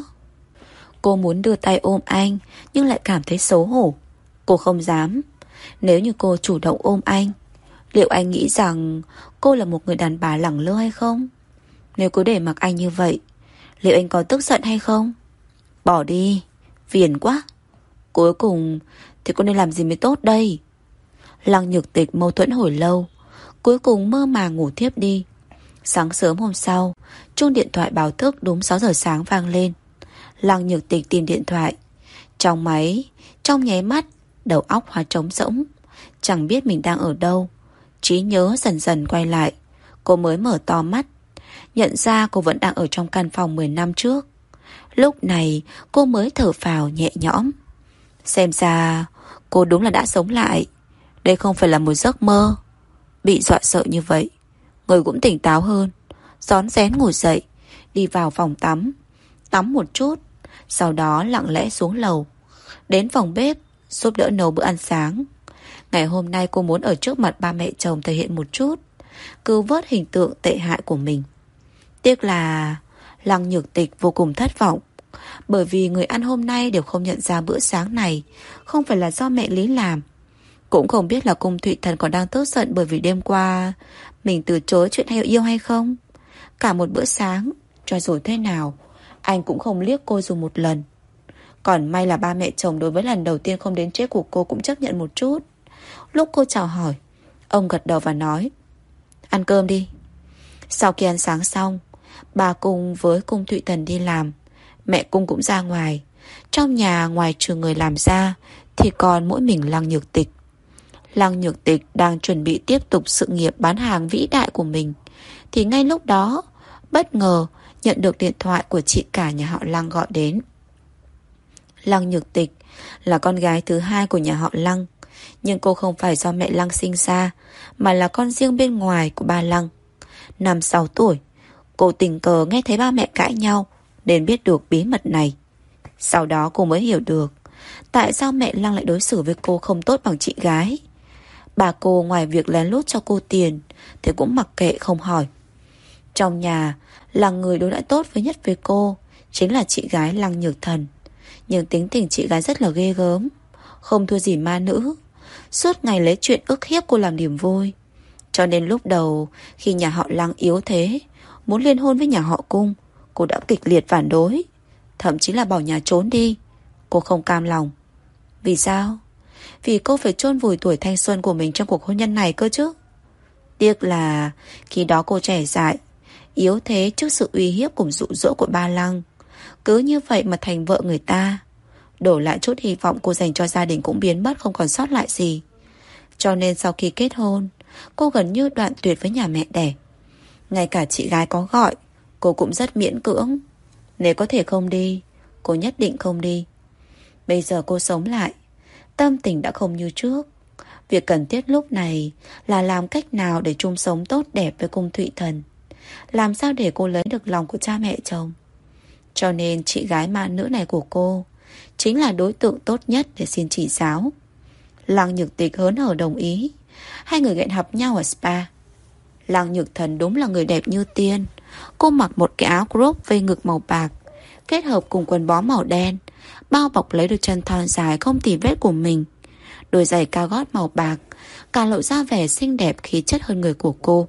Cô muốn đưa tay ôm anh, nhưng lại cảm thấy xấu hổ. Cô không dám. Nếu như cô chủ động ôm anh, liệu anh nghĩ rằng cô là một người đàn bà lẳng lơ hay không? Nếu cứ để mặc anh như vậy, liệu anh có tức giận hay không? Bỏ đi, phiền quá. Cuối cùng thì cô nên làm gì mới tốt đây? Lăng Nhược Tịch mâu thuẫn hồi lâu, cuối cùng mơ màng ngủ thiếp đi. Sáng sớm hôm sau, chuông điện thoại báo thức đúng sáu giờ sáng vang lên. Lăng Nhược Tịch tìm điện thoại. Trong máy, trong nháy mắt, đầu óc hóa trống rỗng, chẳng biết mình đang ở đâu. Trí nhớ dần dần quay lại. Cô mới mở to mắt, nhận ra cô vẫn đang ở trong căn phòng mười năm trước. Lúc này cô mới thở phào nhẹ nhõm. Xem ra cô đúng là đã sống lại. Đây không phải là một giấc mơ. Bị dọa sợ như vậy, người cũng tỉnh táo hơn. Rón rén ngồi dậy, đi vào phòng tắm, tắm một chút, sau đó lặng lẽ xuống lầu, đến phòng bếp giúp đỡ nấu bữa ăn sáng. Ngày hôm nay cô muốn ở trước mặt ba mẹ chồng thể hiện một chút, cứu vớt hình tượng tệ hại của mình. Tiếc là Lăng Nhược Tịch vô cùng thất vọng, bởi vì người ăn hôm nay đều không nhận ra bữa sáng này không phải là do mẹ Lý làm. Cũng không biết là Cung Thụy Thần còn đang tức giận bởi vì đêm qua mình từ chối chuyện hay yêu hay không. Cả một bữa sáng, cho dù thế nào, anh cũng không liếc cô dù một lần. Còn may là ba mẹ chồng đối với lần đầu tiên không đến chết của cô cũng chấp nhận một chút. Lúc cô chào hỏi, ông gật đầu và nói: ăn cơm đi. Sau khi ăn sáng xong, bà Cung với Cung Thụy Thần đi làm, mẹ Cung cũng ra ngoài. Trong nhà ngoài trừ người làm ra thì còn mỗi mình Lăng Nhược Tịch. Lăng Nhược Tịch đang chuẩn bị tiếp tục sự nghiệp bán hàng vĩ đại của mình, thì ngay lúc đó bất ngờ nhận được điện thoại của chị cả nhà họ Lăng gọi đến. Lăng Nhược Tịch là con gái thứ hai của nhà họ Lăng, nhưng cô không phải do mẹ Lăng sinh ra, mà là con riêng bên ngoài của ba Lăng. Năm sáu tuổi, cô tình cờ nghe thấy ba mẹ cãi nhau nên biết được bí mật này. Sau đó cô mới hiểu được tại sao mẹ Lăng lại đối xử với cô không tốt bằng chị gái. Bà cô ngoài việc lén lút cho cô tiền thì cũng mặc kệ không hỏi. Trong nhà là người đối đãi tốt với nhất với cô chính là chị gái Lăng Nhược Thần. Nhưng tính tình chị gái rất là ghê gớm, không thua gì ma nữ, suốt ngày lấy chuyện ức hiếp cô làm niềm vui. Cho nên lúc đầu khi nhà họ Lăng yếu thế, muốn liên hôn với nhà họ Cung, cô đã kịch liệt phản đối, thậm chí là bỏ nhà trốn đi. Cô không cam lòng. Vì sao? Vì cô phải chôn vùi tuổi thanh xuân của mình trong cuộc hôn nhân này cơ chứ. Tiếc là khi đó cô trẻ dại, yếu thế trước sự uy hiếp cùng dụ dỗ của ba Lăng. Cứ như vậy mà thành vợ người ta. Đổ lại chút hy vọng cô dành cho gia đình cũng biến mất, không còn sót lại gì. Cho nên sau khi kết hôn, cô gần như đoạn tuyệt với nhà mẹ đẻ. Ngay cả chị gái có gọi, cô cũng rất miễn cưỡng. Nếu có thể không đi, cô nhất định không đi. Bây giờ cô sống lại, tâm tình đã không như trước. Việc cần thiết lúc này là làm cách nào để chung sống tốt đẹp với Cung Thụy Thần, làm sao để cô lấy được lòng của cha mẹ chồng. Cho nên chị gái ma nữ này của cô chính là đối tượng tốt nhất để xin chỉ giáo. Lăng Nhược Tịch hớn hở đồng ý. Hai người hẹn gặp nhau ở spa. Lăng Nhược Thần đúng là người đẹp như tiên. Cô mặc một cái áo crop vây ngực màu bạc, kết hợp cùng quần bó màu đen, bao bọc lấy đôi chân thon dài không tì vết của mình. Đôi giày cao gót màu bạc càng lộ ra vẻ xinh đẹp khí chất hơn người của cô.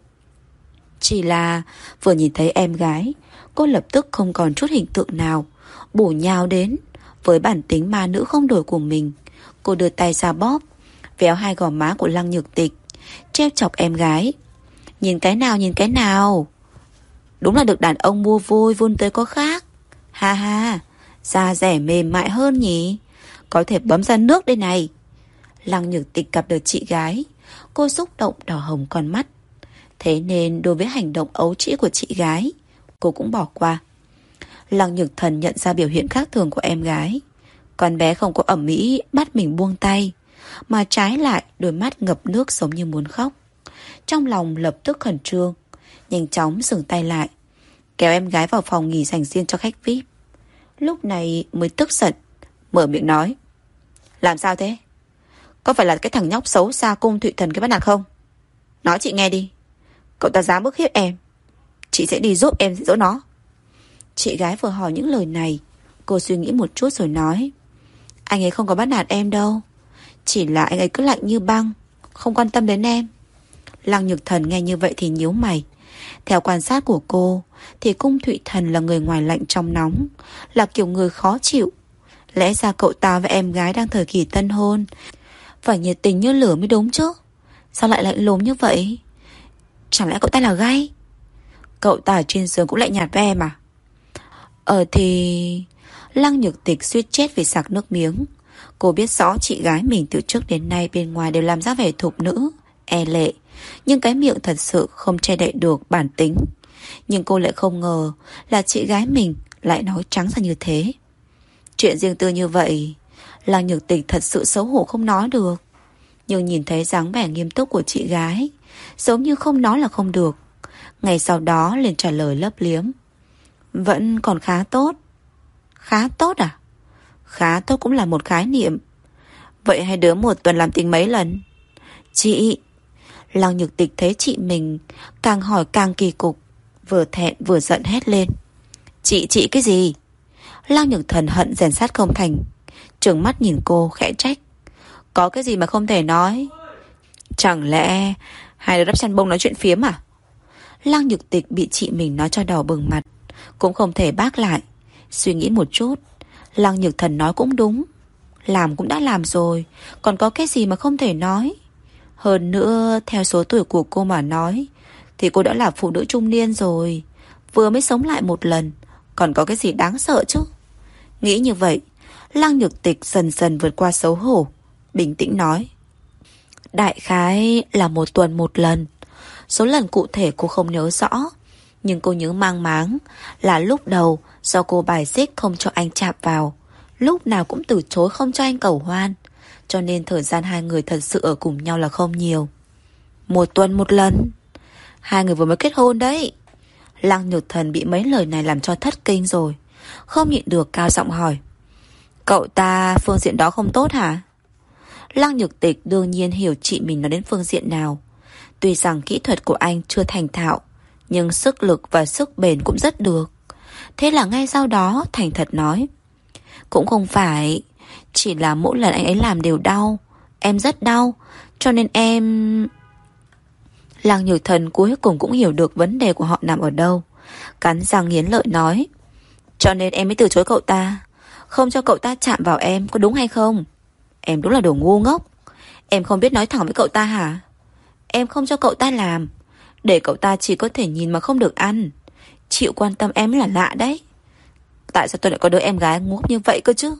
Chỉ là vừa nhìn thấy em gái, cô lập tức không còn chút hình tượng nào, bổ nhào đến. Với bản tính ma nữ không đổi của mình, cô đưa tay ra bóp, véo hai gò má của Lăng Nhược Tịch, trêu chọc em gái. Nhìn cái nào, nhìn cái nào. Đúng là được đàn ông mua vui vun tới có khác. Ha ha, da rẻ mềm mại hơn nhỉ. Có thể bấm ra nước đây này. Lăng Nhược Tịch gặp được chị gái, cô xúc động đỏ hồng con mắt. Thế nên đối với hành động ấu trĩ của chị gái, cô cũng bỏ qua. Lăng Nhược Thần nhận ra biểu hiện khác thường của em gái. Con bé không có ẩm mỹ bắt mình buông tay, mà trái lại đôi mắt ngập nước giống như muốn khóc. Trong lòng lập tức khẩn trương, nhanh chóng dừng tay lại, kéo em gái vào phòng nghỉ dành riêng cho khách vi ai pi. Lúc này mới tức giận, mở miệng nói: làm sao thế? Có phải là cái thằng nhóc xấu xa Cung Thụy Thần cái bắt nạt không? Nói chị nghe đi. Cậu ta dám bức hiếp em, chị sẽ đi giúp em dỗ nó. Chị gái vừa hỏi những lời này, cô suy nghĩ một chút rồi nói: anh ấy không có bắt nạt em đâu, chỉ là anh ấy cứ lạnh như băng, không quan tâm đến em. Lăng Nhược Thần nghe như vậy thì nhíu mày. Theo quan sát của cô thì Cung Thụy Thần là người ngoài lạnh trong nóng, là kiểu người khó chịu. Lẽ ra cậu ta và em gái đang thời kỳ tân hôn phải nhiệt tình như lửa mới đúng chứ. Sao lại lạnh lùng như vậy? Chẳng lẽ cậu ta là gay? Cậu ta ở trên giường cũng lạnh nhạt với em à? Ờ thì... Lăng Nhược Tịch suýt chết vì sặc nước miếng. Cô biết rõ chị gái mình từ trước đến nay bên ngoài đều làm ra vẻ thục nữ, e lệ, nhưng cái miệng thật sự không che đậy được bản tính. Nhưng cô lại không ngờ là chị gái mình lại nói trắng ra như thế. Chuyện riêng tư như vậy, Lăng Nhược Tịch thật sự xấu hổ không nói được. Nhưng nhìn thấy dáng vẻ nghiêm túc của chị gái, giống như không nói là không được. Ngày sau đó liền trả lời lấp liếm: Vẫn còn khá tốt. Khá tốt à? Khá tốt cũng là một khái niệm. Vậy hai đứa một tuần làm tình mấy lần? Chị... Lăng Nhược Tịch thấy chị mình càng hỏi càng kỳ cục, vừa thẹn vừa giận hét lên: Chị chị cái gì? Lăng Nhược Thần hận rèn sắt không thành, trừng mắt nhìn cô khẽ trách: Có cái gì mà không thể nói? Chẳng lẽ hai đứa đắp chăn bông nói chuyện phiếm à? Lăng Nhược Tịch bị chị mình nói cho đỏ bừng mặt, cũng không thể bác lại. Suy nghĩ một chút, Lăng Nhược Thần nói cũng đúng. Làm cũng đã làm rồi, còn có cái gì mà không thể nói? Hơn nữa, theo số tuổi của cô mà nói, thì cô đã là phụ nữ trung niên rồi, vừa mới sống lại một lần, còn có cái gì đáng sợ chứ? Nghĩ như vậy, Lăng Nhược Tịch dần dần vượt qua xấu hổ, bình tĩnh nói: Đại khái là một tuần một lần. Số lần cụ thể cô không nhớ rõ, nhưng cô nhớ mang máng là lúc đầu do cô bài xích không cho anh chạm vào, lúc nào cũng từ chối không cho anh cầu hoan, cho nên thời gian hai người thật sự ở cùng nhau là không nhiều. Một tuần một lần? Hai người vừa mới kết hôn đấy. Lăng Nhược Thần bị mấy lời này làm cho thất kinh rồi, không nhịn được cao giọng hỏi: Cậu ta phương diện đó không tốt hả? Lăng Nhược Tịch đương nhiên hiểu chị mình nói đến phương diện nào. Tuy rằng kỹ thuật của anh chưa thành thạo, nhưng sức lực và sức bền cũng rất được. Thế là ngay sau đó thành thật nói: Cũng không phải, chỉ là mỗi lần anh ấy làm đều đau. Em rất đau, cho nên em... Lăng Nhược Thần cuối cùng cũng hiểu được vấn đề của họ nằm ở đâu, cắn răng nghiến lợi nói: Cho nên em mới từ chối cậu ta, không cho cậu ta chạm vào em, có đúng hay không? Em đúng là đồ ngu ngốc. Em không biết nói thẳng với cậu ta hả? Em không cho cậu ta làm, để cậu ta chỉ có thể nhìn mà không được ăn. Chịu quan tâm em là lạ đấy. Tại sao tôi lại có đứa em gái ngu như vậy cơ chứ?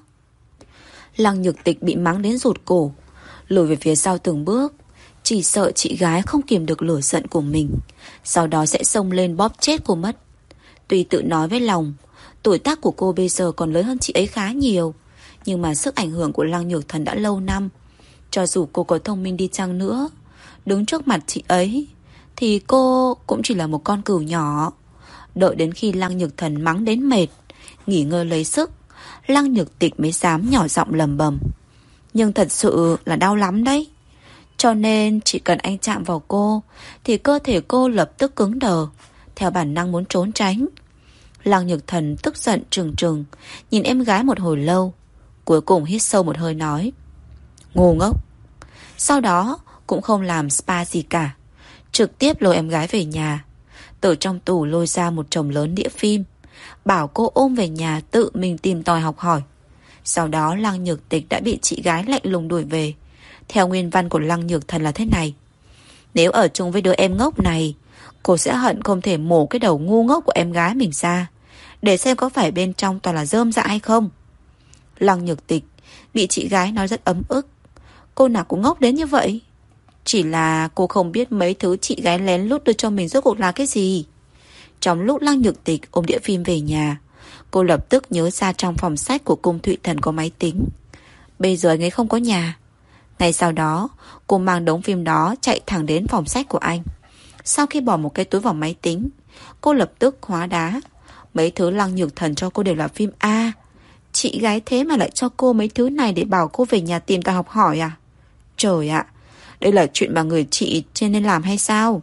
Lăng Nhược Tịch bị mắng đến rụt cổ, lùi về phía sau từng bước, chỉ sợ chị gái không kiềm được lửa giận của mình, sau đó sẽ xông lên bóp chết cô mất. Tuy tự nói với lòng, tuổi tác của cô bây giờ còn lớn hơn chị ấy khá nhiều, nhưng mà sức ảnh hưởng của Lăng Nhược Thần đã lâu năm. Cho dù cô có thông minh đi chăng nữa, đứng trước mặt chị ấy thì cô cũng chỉ là một con cừu nhỏ. Đợi đến khi Lăng Nhược Thần mắng đến mệt, nghỉ ngơi lấy sức, Lăng Nhược Tịch mới dám nhỏ giọng lầm bầm: Nhưng thật sự là đau lắm đấy. Cho nên chỉ cần anh chạm vào cô thì cơ thể cô lập tức cứng đờ, theo bản năng muốn trốn tránh. Lăng Nhược Thần tức giận trừng trừng nhìn em gái một hồi lâu, cuối cùng hít sâu một hơi nói: Ngu ngốc. Sau đó cũng không làm spa gì cả, trực tiếp lôi em gái về nhà. Từ trong tủ lôi ra một chồng lớn đĩa phim, bảo cô ôm về nhà tự mình tìm tòi học hỏi. Sau đó Lăng Nhược Tịch đã bị chị gái lạnh lùng đuổi về. Theo nguyên văn của Lăng Nhược Thần là thế này: Nếu ở chung với đứa em ngốc này, cô sẽ hận không thể mổ cái đầu ngu ngốc của em gái mình ra, để xem có phải bên trong toàn là rơm dạ hay không. Lăng Nhược Tịch bị chị gái nói rất ấm ức. Cô nào cũng ngốc đến như vậy. Chỉ là cô không biết mấy thứ chị gái lén lút đưa cho mình rốt cuộc là cái gì. Trong lúc Lăng Nhược Tịch ôm đĩa phim về nhà, cô lập tức nhớ ra trong phòng sách của cung Thụy Thần có máy tính. Bây giờ anh ấy không có nhà. Ngay sau đó, cô mang đống phim đó chạy thẳng đến phòng sách của anh. Sau khi bỏ một cái túi vào máy tính, cô lập tức hóa đá. Mấy thứ Lăng Nhược Thần cho cô đều là phim A. Chị gái thế mà lại cho cô mấy thứ này để bảo cô về nhà tìm tòi học hỏi à? Trời ạ, đây là chuyện mà người chị trên nên làm hay sao?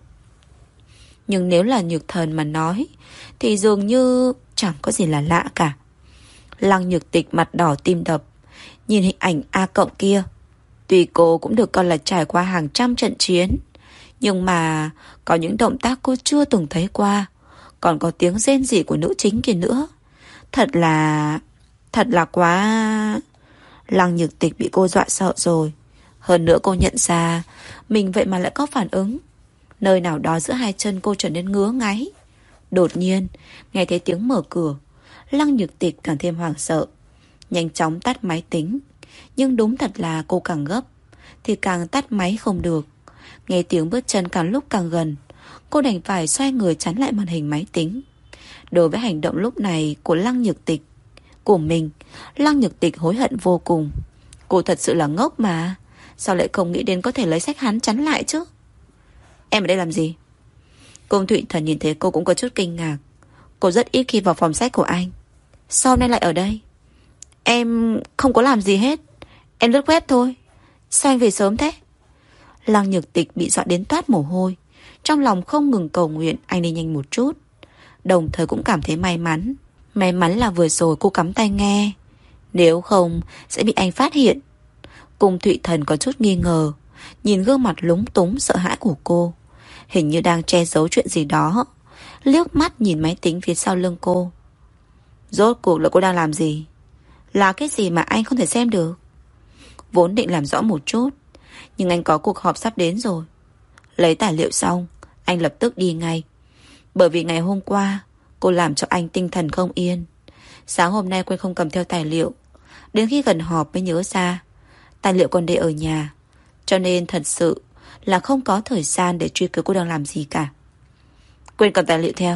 Nhưng nếu là Nhược Thần mà nói thì dường như chẳng có gì là lạ cả. Lăng Nhược Tịch mặt đỏ tim đập, nhìn hình ảnh A cộng kia. Tuy cô cũng được coi là trải qua hàng trăm trận chiến, nhưng mà có những động tác cô chưa từng thấy qua, còn có tiếng rên rỉ của nữ chính kia nữa. Thật là... Thật là quá... Lăng Nhược Tịch bị cô dọa sợ rồi. Hơn nữa cô nhận ra mình vậy mà lại có phản ứng. Nơi nào đó giữa hai chân cô trở nên ngứa ngáy. Đột nhiên nghe thấy tiếng mở cửa, Lăng Nhược Tịch càng thêm hoảng sợ, nhanh chóng tắt máy tính. Nhưng đúng thật là cô càng gấp thì càng tắt máy không được. Nghe tiếng bước chân càng lúc càng gần, Cô đành phải xoay người chắn lại màn hình máy tính. Đối với hành động lúc này của Lăng Nhược Tịch của mình, Lăng Nhược Tịch hối hận vô cùng. Cô thật sự là ngốc mà. Sao lại không nghĩ đến có thể lấy sách hắn chắn lại chứ? Em ở đây làm gì? Cung Thụy Thần nhìn thấy cô cũng có chút kinh ngạc. Cô rất ít khi vào phòng sách của anh. Sao hôm nay lại ở đây? Em không có làm gì hết. Em lướt web thôi. Sao anh về sớm thế? Lăng Nhược Tịch bị dọa đến toát mồ hôi. Trong lòng không ngừng cầu nguyện anh đi nhanh một chút. Đồng thời cũng cảm thấy may mắn. May mắn là vừa rồi cô cắm tai nghe. Nếu không sẽ bị anh phát hiện. Cung Thụy Thần có chút nghi ngờ, nhìn gương mặt lúng túng sợ hãi của cô, hình như đang che giấu chuyện gì đó. Liếc mắt nhìn máy tính phía sau lưng cô. Rốt cuộc là cô đang làm gì? Là cái gì mà anh không thể xem được? Vốn định làm rõ một chút, nhưng anh có cuộc họp sắp đến rồi. Lấy tài liệu xong, anh lập tức đi ngay. Bởi vì ngày hôm qua cô làm cho anh tinh thần không yên. Sáng hôm nay quên không cầm theo tài liệu. Đến khi gần họp mới nhớ ra tài liệu còn để ở nhà. Cho nên thật sự là không có thời gian để truy cứu cô đang làm gì cả. Quên cầm tài liệu theo.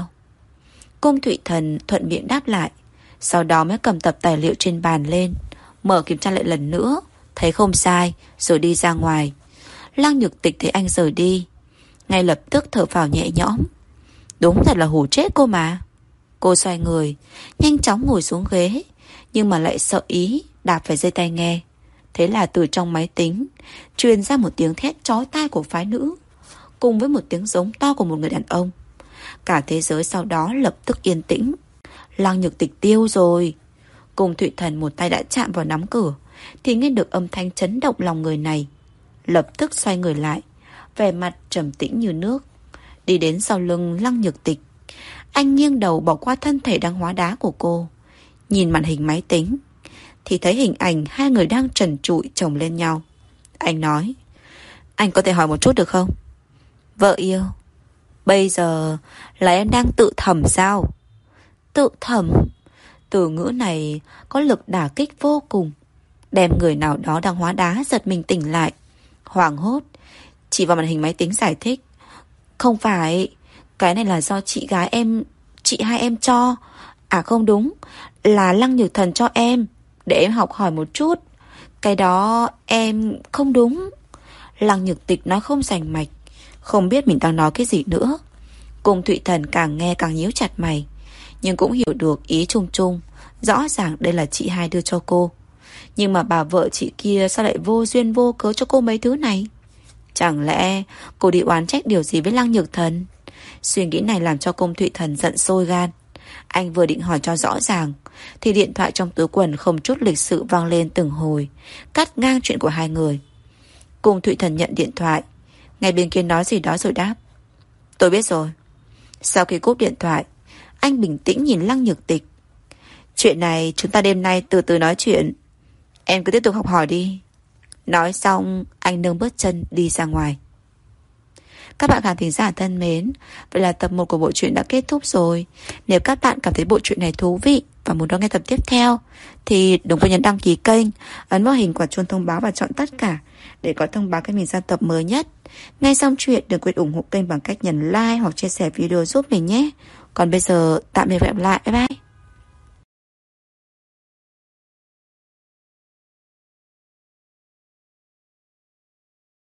Cung Thụy Thần thuận miệng đáp lại. Sau đó mới cầm tập tài liệu trên bàn lên, mở kiểm tra lại lần nữa, thấy không sai, rồi đi ra ngoài. Lăng Nhược Tịch thấy anh rời đi, ngay lập tức thở phào nhẹ nhõm. Đúng thật là hù chết cô mà. Cô xoay người, nhanh chóng ngồi xuống ghế, nhưng mà lại sợ ý đạp phải dây tai nghe. Thế là từ trong máy tính truyền ra một tiếng thét chói tai của phái nữ, cùng với một tiếng giống to của một người đàn ông. Cả thế giới sau đó lập tức yên tĩnh. Lăng Nhược Tịch tiêu rồi. Cung Thụy Thần một tay đã chạm vào nắm cửa, thì nghe được âm thanh chấn động lòng người này. Lập tức xoay người lại, vẻ mặt trầm tĩnh như nước, đi đến sau lưng Lăng Nhược Tịch. Anh nghiêng đầu bỏ qua thân thể đang hóa đá của cô, nhìn màn hình máy tính, thì thấy hình ảnh hai người đang trần trụi chồng lên nhau. Anh nói: Anh có thể hỏi một chút được không? Vợ yêu, bây giờ là em đang tự thẩm sao? Tự thẩm? Từ ngữ này có lực đả kích vô cùng, đem người nào đó đang hóa đá giật mình tỉnh lại, hoảng hốt chỉ vào màn hình máy tính giải thích: Không phải, cái này là do chị gái em, chị hai em cho. À không đúng, là Lăng Nhược Thần cho em, để em học hỏi một chút. Cái đó em không đúng. Lăng Nhược Tịch nói không rành mạch, không biết mình đang nói cái gì nữa. Cung Thụy Thần càng nghe càng nhíu chặt mày, nhưng cũng hiểu được ý chung chung. Rõ ràng đây là chị hai đưa cho cô, nhưng mà bà vợ chị kia sao lại vô duyên vô cớ cho cô mấy thứ này? Chẳng lẽ cô đi oán trách điều gì với Lăng Nhược Thần? Suy nghĩ này làm cho Cung Thụy Thần giận sôi gan. Anh vừa định hỏi cho rõ ràng, thì điện thoại trong túi quần không chút lịch sự vang lên từng hồi, cắt ngang chuyện của hai người. Cung Thụy Thần nhận điện thoại, ngay bên kia nói gì đó rồi đáp: Tôi biết rồi. Sau khi cúp điện thoại, anh bình tĩnh nhìn Lăng Nhược Tịch. Chuyện này chúng ta đêm nay từ từ nói chuyện. Em cứ tiếp tục học hỏi đi. Nói xong, anh nâng bước chân đi ra ngoài. Các bạn khán thính giả thân mến, vậy là tập một của bộ truyện đã kết thúc rồi. Nếu các bạn cảm thấy bộ truyện này thú vị và muốn đón nghe tập tiếp theo, thì đừng quên nhấn đăng ký kênh, ấn vào hình quả chuông thông báo và chọn tất cả để có thông báo khi mình ra tập mới nhất. Nghe xong chuyện đừng quên ủng hộ kênh bằng cách nhấn like hoặc chia sẻ video giúp mình nhé. Còn bây giờ tạm biệt và hẹn gặp lại. Bye bye.